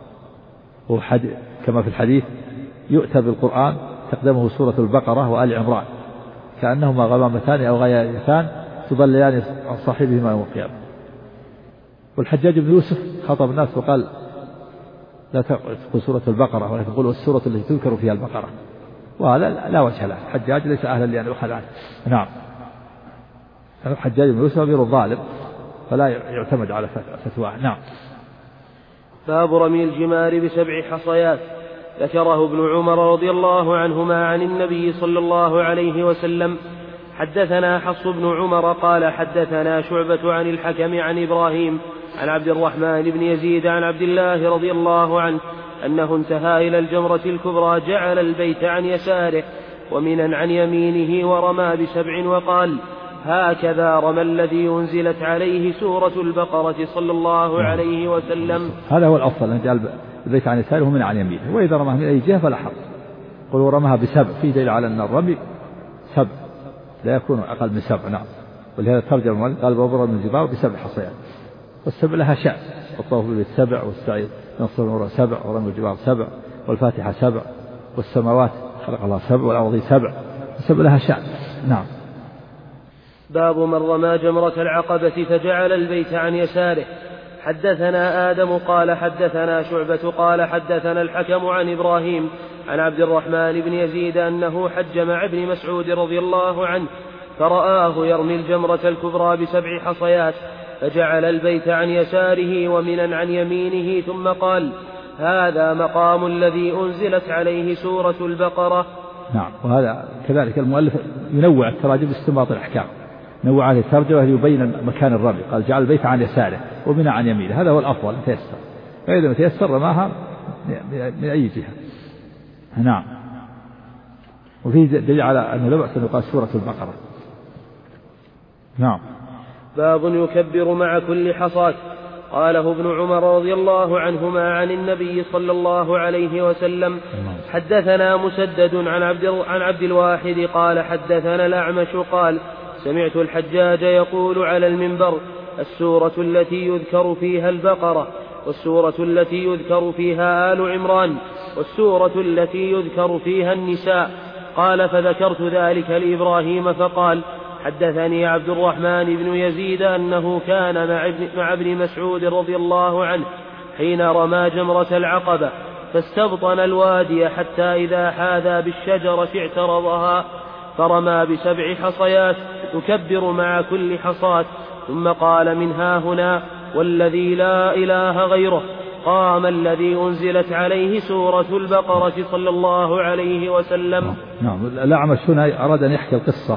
S2: كما في الحديث يؤتى بالقرآن تقدمه سورة البقرة وآل عمران كأنهما غمامتان أو غيايتان تضليان عن صاحبهما يوم القيامة. والحجاج بن يوسف خاطب الناس وقال لا تقول سورة البقرة ولكن تقول السورة التي تذكر فيها البقرة، وهذا لا وجه له. الحجاج ليس أهلا لأن يؤخذ عنه. نعم. الحجاج بن يوسف أمير الظالم فلا يعتمد على فتواه. نعم.
S4: باب رمي الجمار ب7 حصيات. ذكره ابن عمر رضي الله عنهما عن النبي صلى الله عليه وسلم. حدثنا حفص بن عمر قال حدثنا شعبة عن الحكم عن إبراهيم عن عبد الرحمن بن يزيد عن عبد الله رضي الله عنه أنه انتهى إلى الجمرة الكبرى جعل البيت عن يساره ومنا عن يمينه ورمى ب7 وقال هكذا رمى الذي أنزلت عليه سورة البقرة صلى الله عليه وسلم.
S2: هذا هو الأفضل أن يجعل البيت عن يساره ومن عن يمينه، وإذا رماه من أي جهة فلا حرج. قلوا رماها ب7 في دليل على أن الرمي 7 لا يكون أقل من 7. نعم. ولهذا ترجم المؤلف قال باب من الجبار ب7 حصيات. والسبع لها شأن، الطواف بالبيت 7 والسعي من الصفا والمروة 7 ورمي الجبار 7 والفاتحة 7 والسماوات خلق الله 7 والأرض 7. السبع لها شأن. نعم.
S4: باب من رمى جمرة العقبة فجعل البيت عن يساره. حدثنا آدم قال حدثنا شعبة قال حدثنا الحكم عن إبراهيم عن عبد الرحمن بن يزيد أنه حج مع ابن مسعود رضي الله عنه فرآه يرمي الجمرة الكبرى ب7 حصيات فجعل البيت عن يساره ومنا عن يمينه ثم قال هذا مقام الذي أنزلت عليه سورة البقرة.
S2: نعم. وهذا كذلك المؤلف ينوع التراجم باستنباط الأحكام، نوع هذه الترجمة ليبين مكان الرمي. قال جعل البيت عن يساره ومنا عن يمينه، هذا هو الأفضل تيسر، فإذا تيسر رماها من أي جهة. نعم. وفيه دليل على أنه لا بأس أن يقال سورة البقرة. نعم.
S4: باب يكبر مع كل حصاة. قاله ابن عمر رضي الله عنهما عن النبي صلى الله عليه وسلم. حدثنا مسدد عن عبد الواحد قال حدثنا الأعمش قال سمعت الحجاج يقول على المنبر السورة التي يذكر فيها البقرة والسورة التي يذكر فيها آل عمران والسورة التي يذكر فيها النساء. قال فذكرت ذلك لإبراهيم فقال حدثني عبد الرحمن بن يزيد أنه كان مع ابن مسعود رضي الله عنه حين رمى جمرة العقبة فاستبطن الوادي حتى إذا حاذى بالشجرة اعترضها فرمى ب7 حصيات يكبر مع كل حصاة ثم قال من ها هنا والذي لا إله غيره قام الذي أنزلت عليه سورة البقرة صلى الله عليه وسلم.
S2: نعم. الأعمش هنا أراد أن يحكي القصة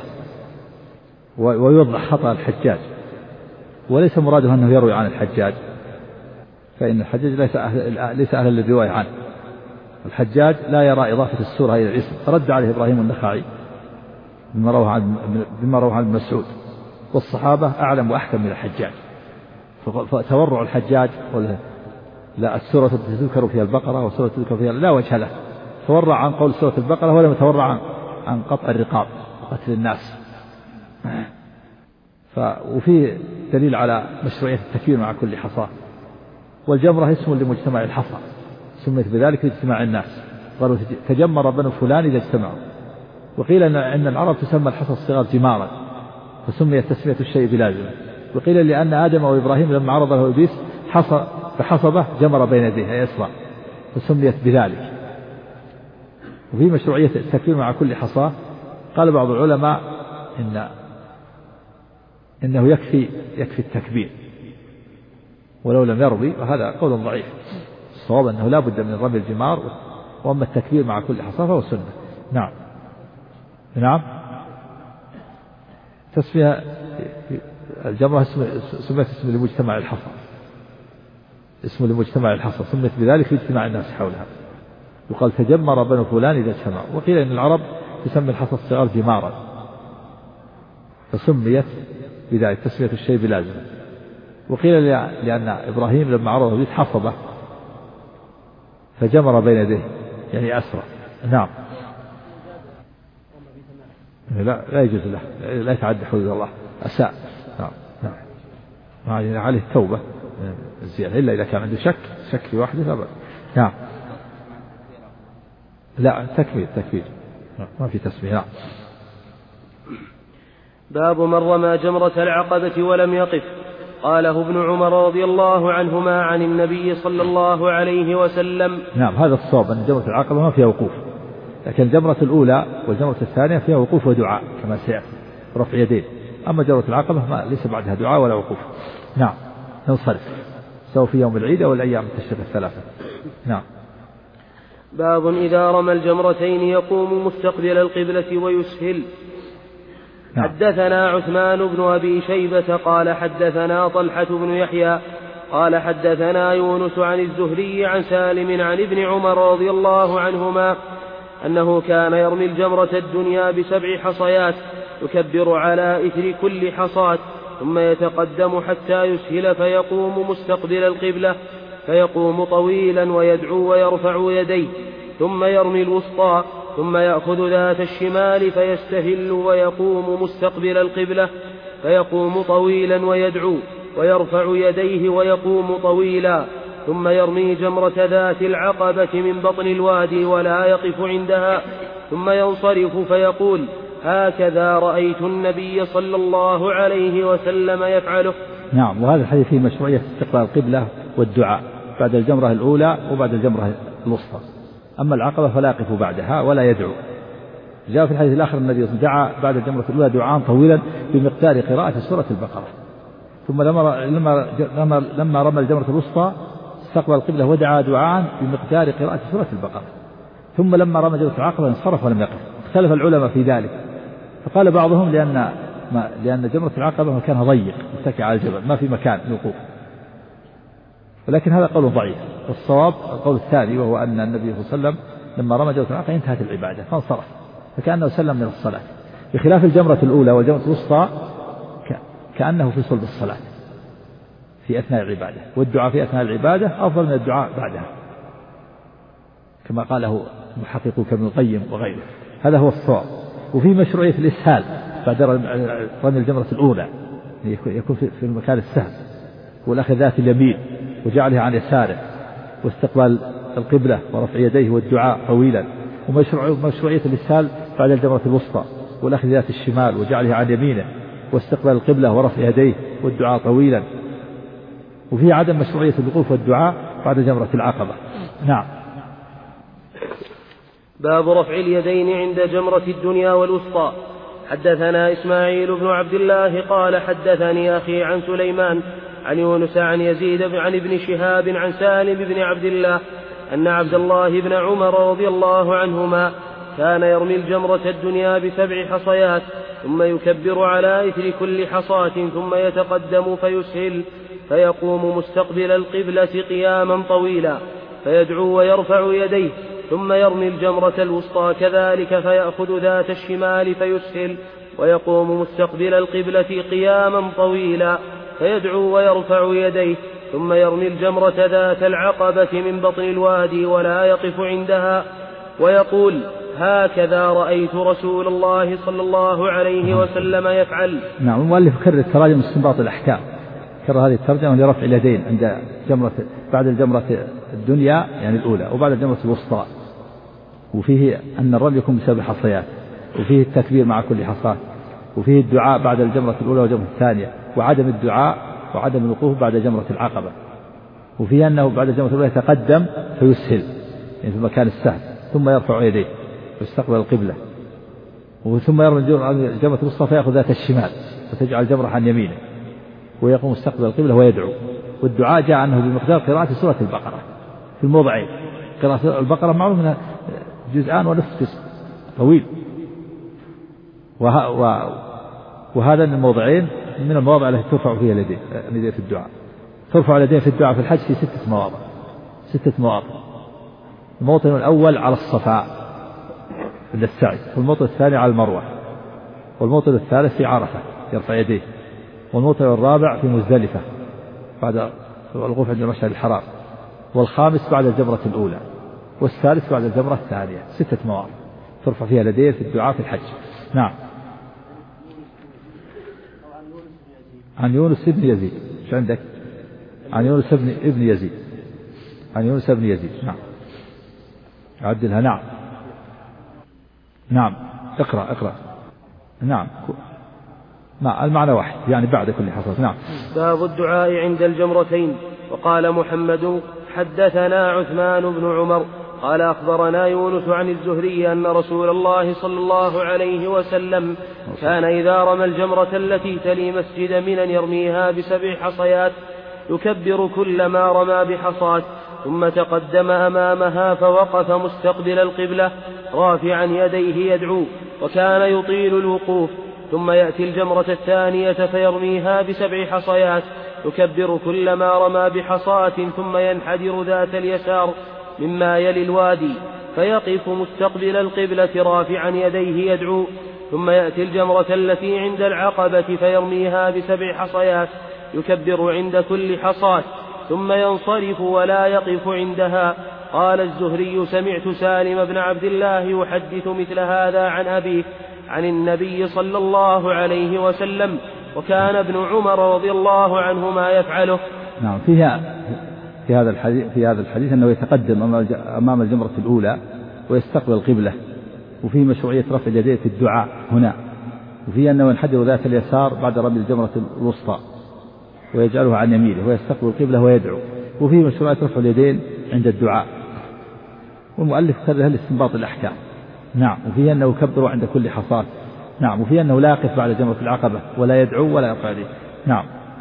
S2: ويوضح خطأ الحجاج، وليس مراده أنه يروي عن الحجاج، فإن الحجاج ليس أهلا للرواية عنه. الحجاج لا يرى إضافة السورة إلى الاسم، فرد عليه إبراهيم النخعي بما رواه عن ابن مسعود، والصحابة أعلم وأحكم من الحجاج. فتورع الحجاج لا السورة التي تذكر فيها البقرة والسورة التي تذكر فيها لا وجه له، تورع عن قول سورة البقرة ولم يتورع عن قطع الرقاب وقتل الناس. وفيه دليل على مشروعية التكبير مع كل حصاة. والجمرة اسم لمجتمع الحصى سميت بذلك لاجتماع الناس، قالوا تجمر بنو فلان إذا اجتمعوا. وقيل أن العرب تسمى الحصى الصغار جمارا فسميت تسمية الشيء بلازمه. وقيل لأن آدم وإبراهيم لما عرض له إبليس فحصبه جمر بين يديه أي أسرع فسميت بذلك. وفي مشروعية التكبير مع كل حصاة قال بعض العلماء إنه يكفي التكبير ولو لم يرضي، وهذا قول ضعيف. الصواب أنه لا بد من رمي الجمار، وأما التكبير مع كل حصاة فهو سنة. نعم تسمية الجمرة سميت اسم لمجتمع الحصى، اسم لمجتمع الحصى سميت بذلك لاجتماع الناس حولها. يقال تجمر بنو فلان إذا اجتمعوا. وقيل إن العرب تسمي الحصى الصغار جمارا فسميت بذلك تسمية الشيء بلازمه. وقيل لأن إبراهيم لما عرضه إبليس حصبه فجمر بين يديه يعني أسرع. نعم لا يجوز له، لا يتعدى حدود الله، أساء. نعم عليه التوبة الزيادة إلا إذا كان عنده شك في واحدة أبدا. نعم لا تكبير ما في تسمية. نعم.
S4: باب من رمى جمرة العقبة ولم يقف. قاله ابن عمر رضي الله عنهما عن النبي صلى الله عليه وسلم.
S2: نعم هذا الصواب أن جمرة العقبة ما فيها وقوف، لكن الجمرة الأولى والجمرة الثانية فيها وقوف ودعاء كما سيأتي رفع يدين. أما جمرة العقبة ليس بعدها دعاء ولا وقوف. نعم ننصرف سواء في يوم العيد أو الأيام التشريق الثلاثة. نعم.
S4: باب إذا رمى الجمرتين يقوم مستقبل القبلة ويسهل.
S2: نعم.
S4: حدثنا عثمان بن أبي شيبة قال حدثنا طلحة بن يحيى قال حدثنا يونس عن الزهري عن سالم عن ابن عمر رضي الله عنهما أنه كان يرمي الجمرة الدنيا ب7 حصيات يكبر على إثر كل حصاة ثم يتقدم حتى يسهل فيقوم مستقبل القبلة فيقوم طويلا ويدعو ويرفع يديه ثم يرمي الوسطى ثم يأخذ ذات الشمال فيستهل ويقوم مستقبل القبلة فيقوم طويلا ويدعو ويرفع يديه ويقوم طويلا ثم يرمي جمرة ذات العقبة من بطن الوادي ولا يقف عندها ثم ينصرف فيقول هكذا رأيت النبي صلى الله عليه وسلم يفعله.
S2: نعم. وهذا الحديث فيه مشروعية استقبال القبلة والدعاء بعد الجمرة الأولى وبعد الجمرة الوسطى. أما العقبة فلا يقف بعدها ولا يدعو. جاء في الحديث الآخر النبي دعا بعد الجمرة الأولى دعاء طويلا بمقدار قراءة سورة البقرة. ثم لما رمى الجمرة الوسطى استقبل القبلة ودعا دعاء بمقدار قراءة سورة البقرة. ثم لما رمى جمرة العقبة انصرف ولم يقف. اختلف العلماء في ذلك، فقال بعضهم لأن جمرة العقبة مكانها ضيق متكئ على الجبل ما في مكان للوقوف، ولكن هذا قول ضعيف. والصواب القول الثاني وهو أن النبي صلى الله عليه وسلم لما رمى جمرة العقبة انتهت العبادة فانصرف فكأنه سلم من الصلاة، بخلاف الجمرة الأولى والجمرة الوسطى كأنه في صلب الصلاة في أثناء العبادة، والدعاء في أثناء العبادة أفضل من الدعاء بعدها كما قاله محقق كابن القيم وغيره. هذا هو الصواب. وفي مشروعية الإسهال بعد رمي الجمرة الأولى يكون في المكان السهل والأخذ ذات اليمين وجعلها عن يساره واستقبال القبلة ورفع يديه والدعاء طويلا. ومشروعية الإسهال بعد الجمرة الوسطى والأخذ ذات الشمال وجعلها عن يمينه واستقبال القبلة ورفع يديه والدعاء طويلا. وفي عدم مشروعية الوقوف والدعاء بعد جمرة العقبة. نعم.
S4: باب رفع اليدين عند جمرة الدنيا والوسطى. حدثنا إسماعيل بن عبد الله قال حدثني أخي عن سليمان عن يونس عن يزيد عن ابن شهاب عن سالم بن عبد الله أن عبد الله بن عمر رضي الله عنهما كان يرمي الجمرة الدنيا ب7 حصيات ثم يكبر على إثر كل حصاة ثم يتقدم فيسهل فيقوم مستقبل القبلة قياما طويلا فيدعو ويرفع يديه ثم يرمي الجمرة الوسطى كذلك فيأخذ ذات الشمال فيسهل ويقوم مستقبل القبلة قياما طويلا فيدعو ويرفع يديه ثم يرمي الجمرة ذات العقبة من بطن الوادي ولا يقف عندها ويقول: هكذا رأيت رسول الله صلى الله عليه وسلم يفعل.
S2: نعم. المؤلف كرر التراجم استنباط الأحكام، كرر هذه الترجمة لرفع اليدين عند بعد الجمرة الدنيا يعني الأولى وبعد الجمرة الوسطى، وفيه أن الرمي يكون بسبب حصيات، وفيه التكبير مع كل حصاة، وفيه الدعاء بعد الجمرة الأولى والجمرة الثانية، وعدم الدعاء وعدم الوقوف بعد جمرة العقبة، وفيه أنه بعد الجمرة الأولى يتقدم فيسهل يعني في مكان السهل ثم يرفع يديه ويستقبل القبلة، ثم يرمي الجمرة الوسطى فيأخذ ذات الشمال فتجعل الجمرة عن يمينه ويقوم مستقبل القبلة ويدعو. والدعاء جاء عنه بمقدار قراءة سورة البقرة في الموضعين. قراءة البقرة معروف منها جزءان ونصف جزء طويل، وهذا من الموضعين من المواضع التي ترفع فيها اليدين في الدعاء. ترفع اليدين في الدعاء في الحج في 6 مواضع. الموطن الأول على الصفا عند السعي، والموطن الثاني على المروة، والموطن الثالث في عرفة يرفع يديه، والموطن الرابع في مزدلفة بعد الوقوف عند المشعر الحرام، والخامس بعد الجمرة الأولى، والثالث بعد الجمرة الثانية. 6 مواضع ترفع فيها اليدين في الدعاء في الحج. نعم. عن يونس بن يزيد. ايش عندك؟ عن يونس ابن يزيد. عن يونس بن يزيد. نعم. عدلها. نعم. نعم. اقرأ. نعم. المعنى واحد يعني بعد كل حصص. نعم.
S4: باب الدعاء عند الجمرتين. وقال محمد: حدثنا عثمان بن عمر قال أخبرنا يونس عن الزهري أن رسول الله صلى الله عليه وسلم كان إذا رمى الجمرة التي تلي مسجد منى يرميها ب7 حصيات، يكبر كلما رمى بحصاة، ثم تقدم أمامها فوقف مستقبل القبلة رافعا يديه يدعو، وكان يطيل الوقوف، ثم يأتي الجمرة الثانية فيرميها ب7 حصيات، يكبر كلما رمى بحصاة، ثم ينحدر ذات اليسار مما يلي الوادي فيقف مستقبل القبلة رافعا يديه يدعو، ثم يأتي الجمرة التي عند العقبة فيرميها ب7 حصيات، يكبر عند كل حصاة، ثم ينصرف ولا يقف عندها. قال الزهري: سمعت سالم بن عبد الله يحدث مثل هذا عن أبيه عن النبي صلى الله عليه وسلم، وكان ابن عمر رضي الله عنهما يفعله.
S2: نعم. في هذا الحديث أنه يتقدم أمام الجمرة الأولى ويستقبل القبلة، وفيه مشروعية رفع اليدين في الدعاء هنا، وفيه أنه ينحدر ذات اليسار بعد رمي الجمرة الوسطى ويجعلها عن يمينه ويستقبل القبلة ويدعو، وفيه مشروعية رفع اليدين عند الدعاء. والمؤلف كرر لاستنباط الأحكام. نعم. وفيه أنه يكبر عند كل حصاة. نعم. وفيه أنه لا يقف بعد جمرة العقبة ولا يدعو ولا يرفع يديه. نعم.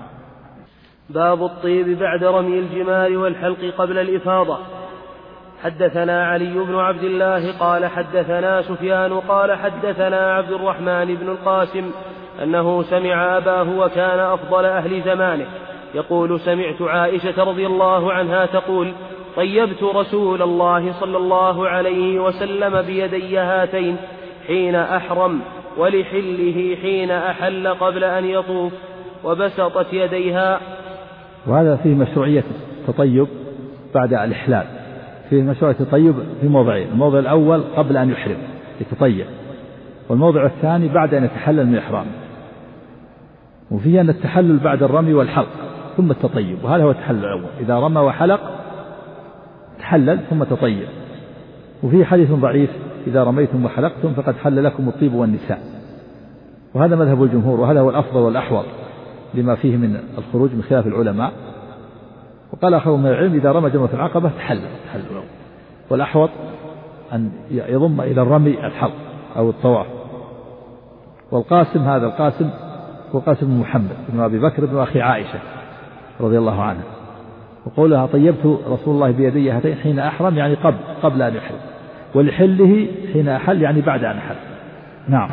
S4: باب الطيب بعد رمي الجمار والحلق قبل الإفاضة. حدثنا علي بن عبد الله قال حدثنا سفيان قال حدثنا عبد الرحمن بن القاسم أنه سمع أباه وكان أفضل أهل زمانه يقول: سمعت عائشة رضي الله عنها تقول: طيبت رسول الله صلى الله عليه وسلم بيدي هاتين حين أحرم، ولحله حين أحل قبل أن يطوف، وبسطت يديها.
S2: وهذا فيه مشروعية التطيب بعد الإحلال. فيه مشروعية التطيب في موضعين: الموضع الأول قبل أن يحرم يتطيب، والموضع الثاني بعد أن يتحلل من إحرامه. وفيه أن التحلل بعد الرمي والحلق ثم التطيب، وهذا هو التحلل الأول: إذا رمى وحلق تحلل ثم تطيب. وفيه حديث ضعيف: إذا رميتم وحلقتم فقد حل لكم الطيب والنساء. وهذا مذهب الجمهور، وهذا هو الأفضل والأحوط لما فيه من الخروج من خلاف العلماء. وقال آخر من العلم: إذا رمى جمرة العقبة تحلل، والأحوط أن يضم إلى الرمي الحلق أو الطواف. والقاسم هذا القاسم هو قاسم بن محمد بن أبي بكر بن أخي عائشة رضي الله عنها، وقولها: طيبت رسول الله بيدي هاتين حين أحرم يعني قبل أن يحرم، ولحله حين أحل يعني بعد أن أحل. نعم.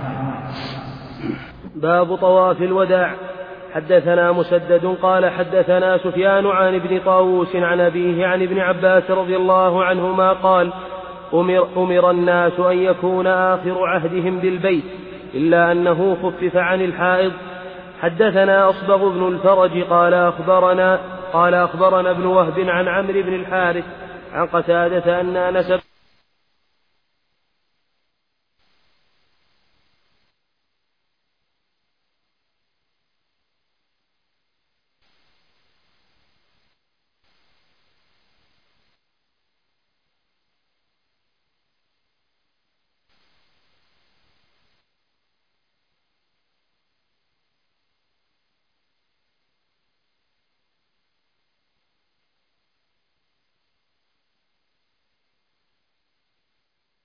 S4: باب طواف الوداع. حدثنا مسدد قال حدثنا سفيان عن ابن طاووس عن أبيه عن ابن عباس رضي الله عنهما قال: أمر الناس أن يكون آخر عهدهم بالبيت إلا أنه خفف عن الحائض. حدثنا أصبغ بن الفرج قال أخبرنا ابن وهب عن عمرو بن الحارث عن قتادة أن أنس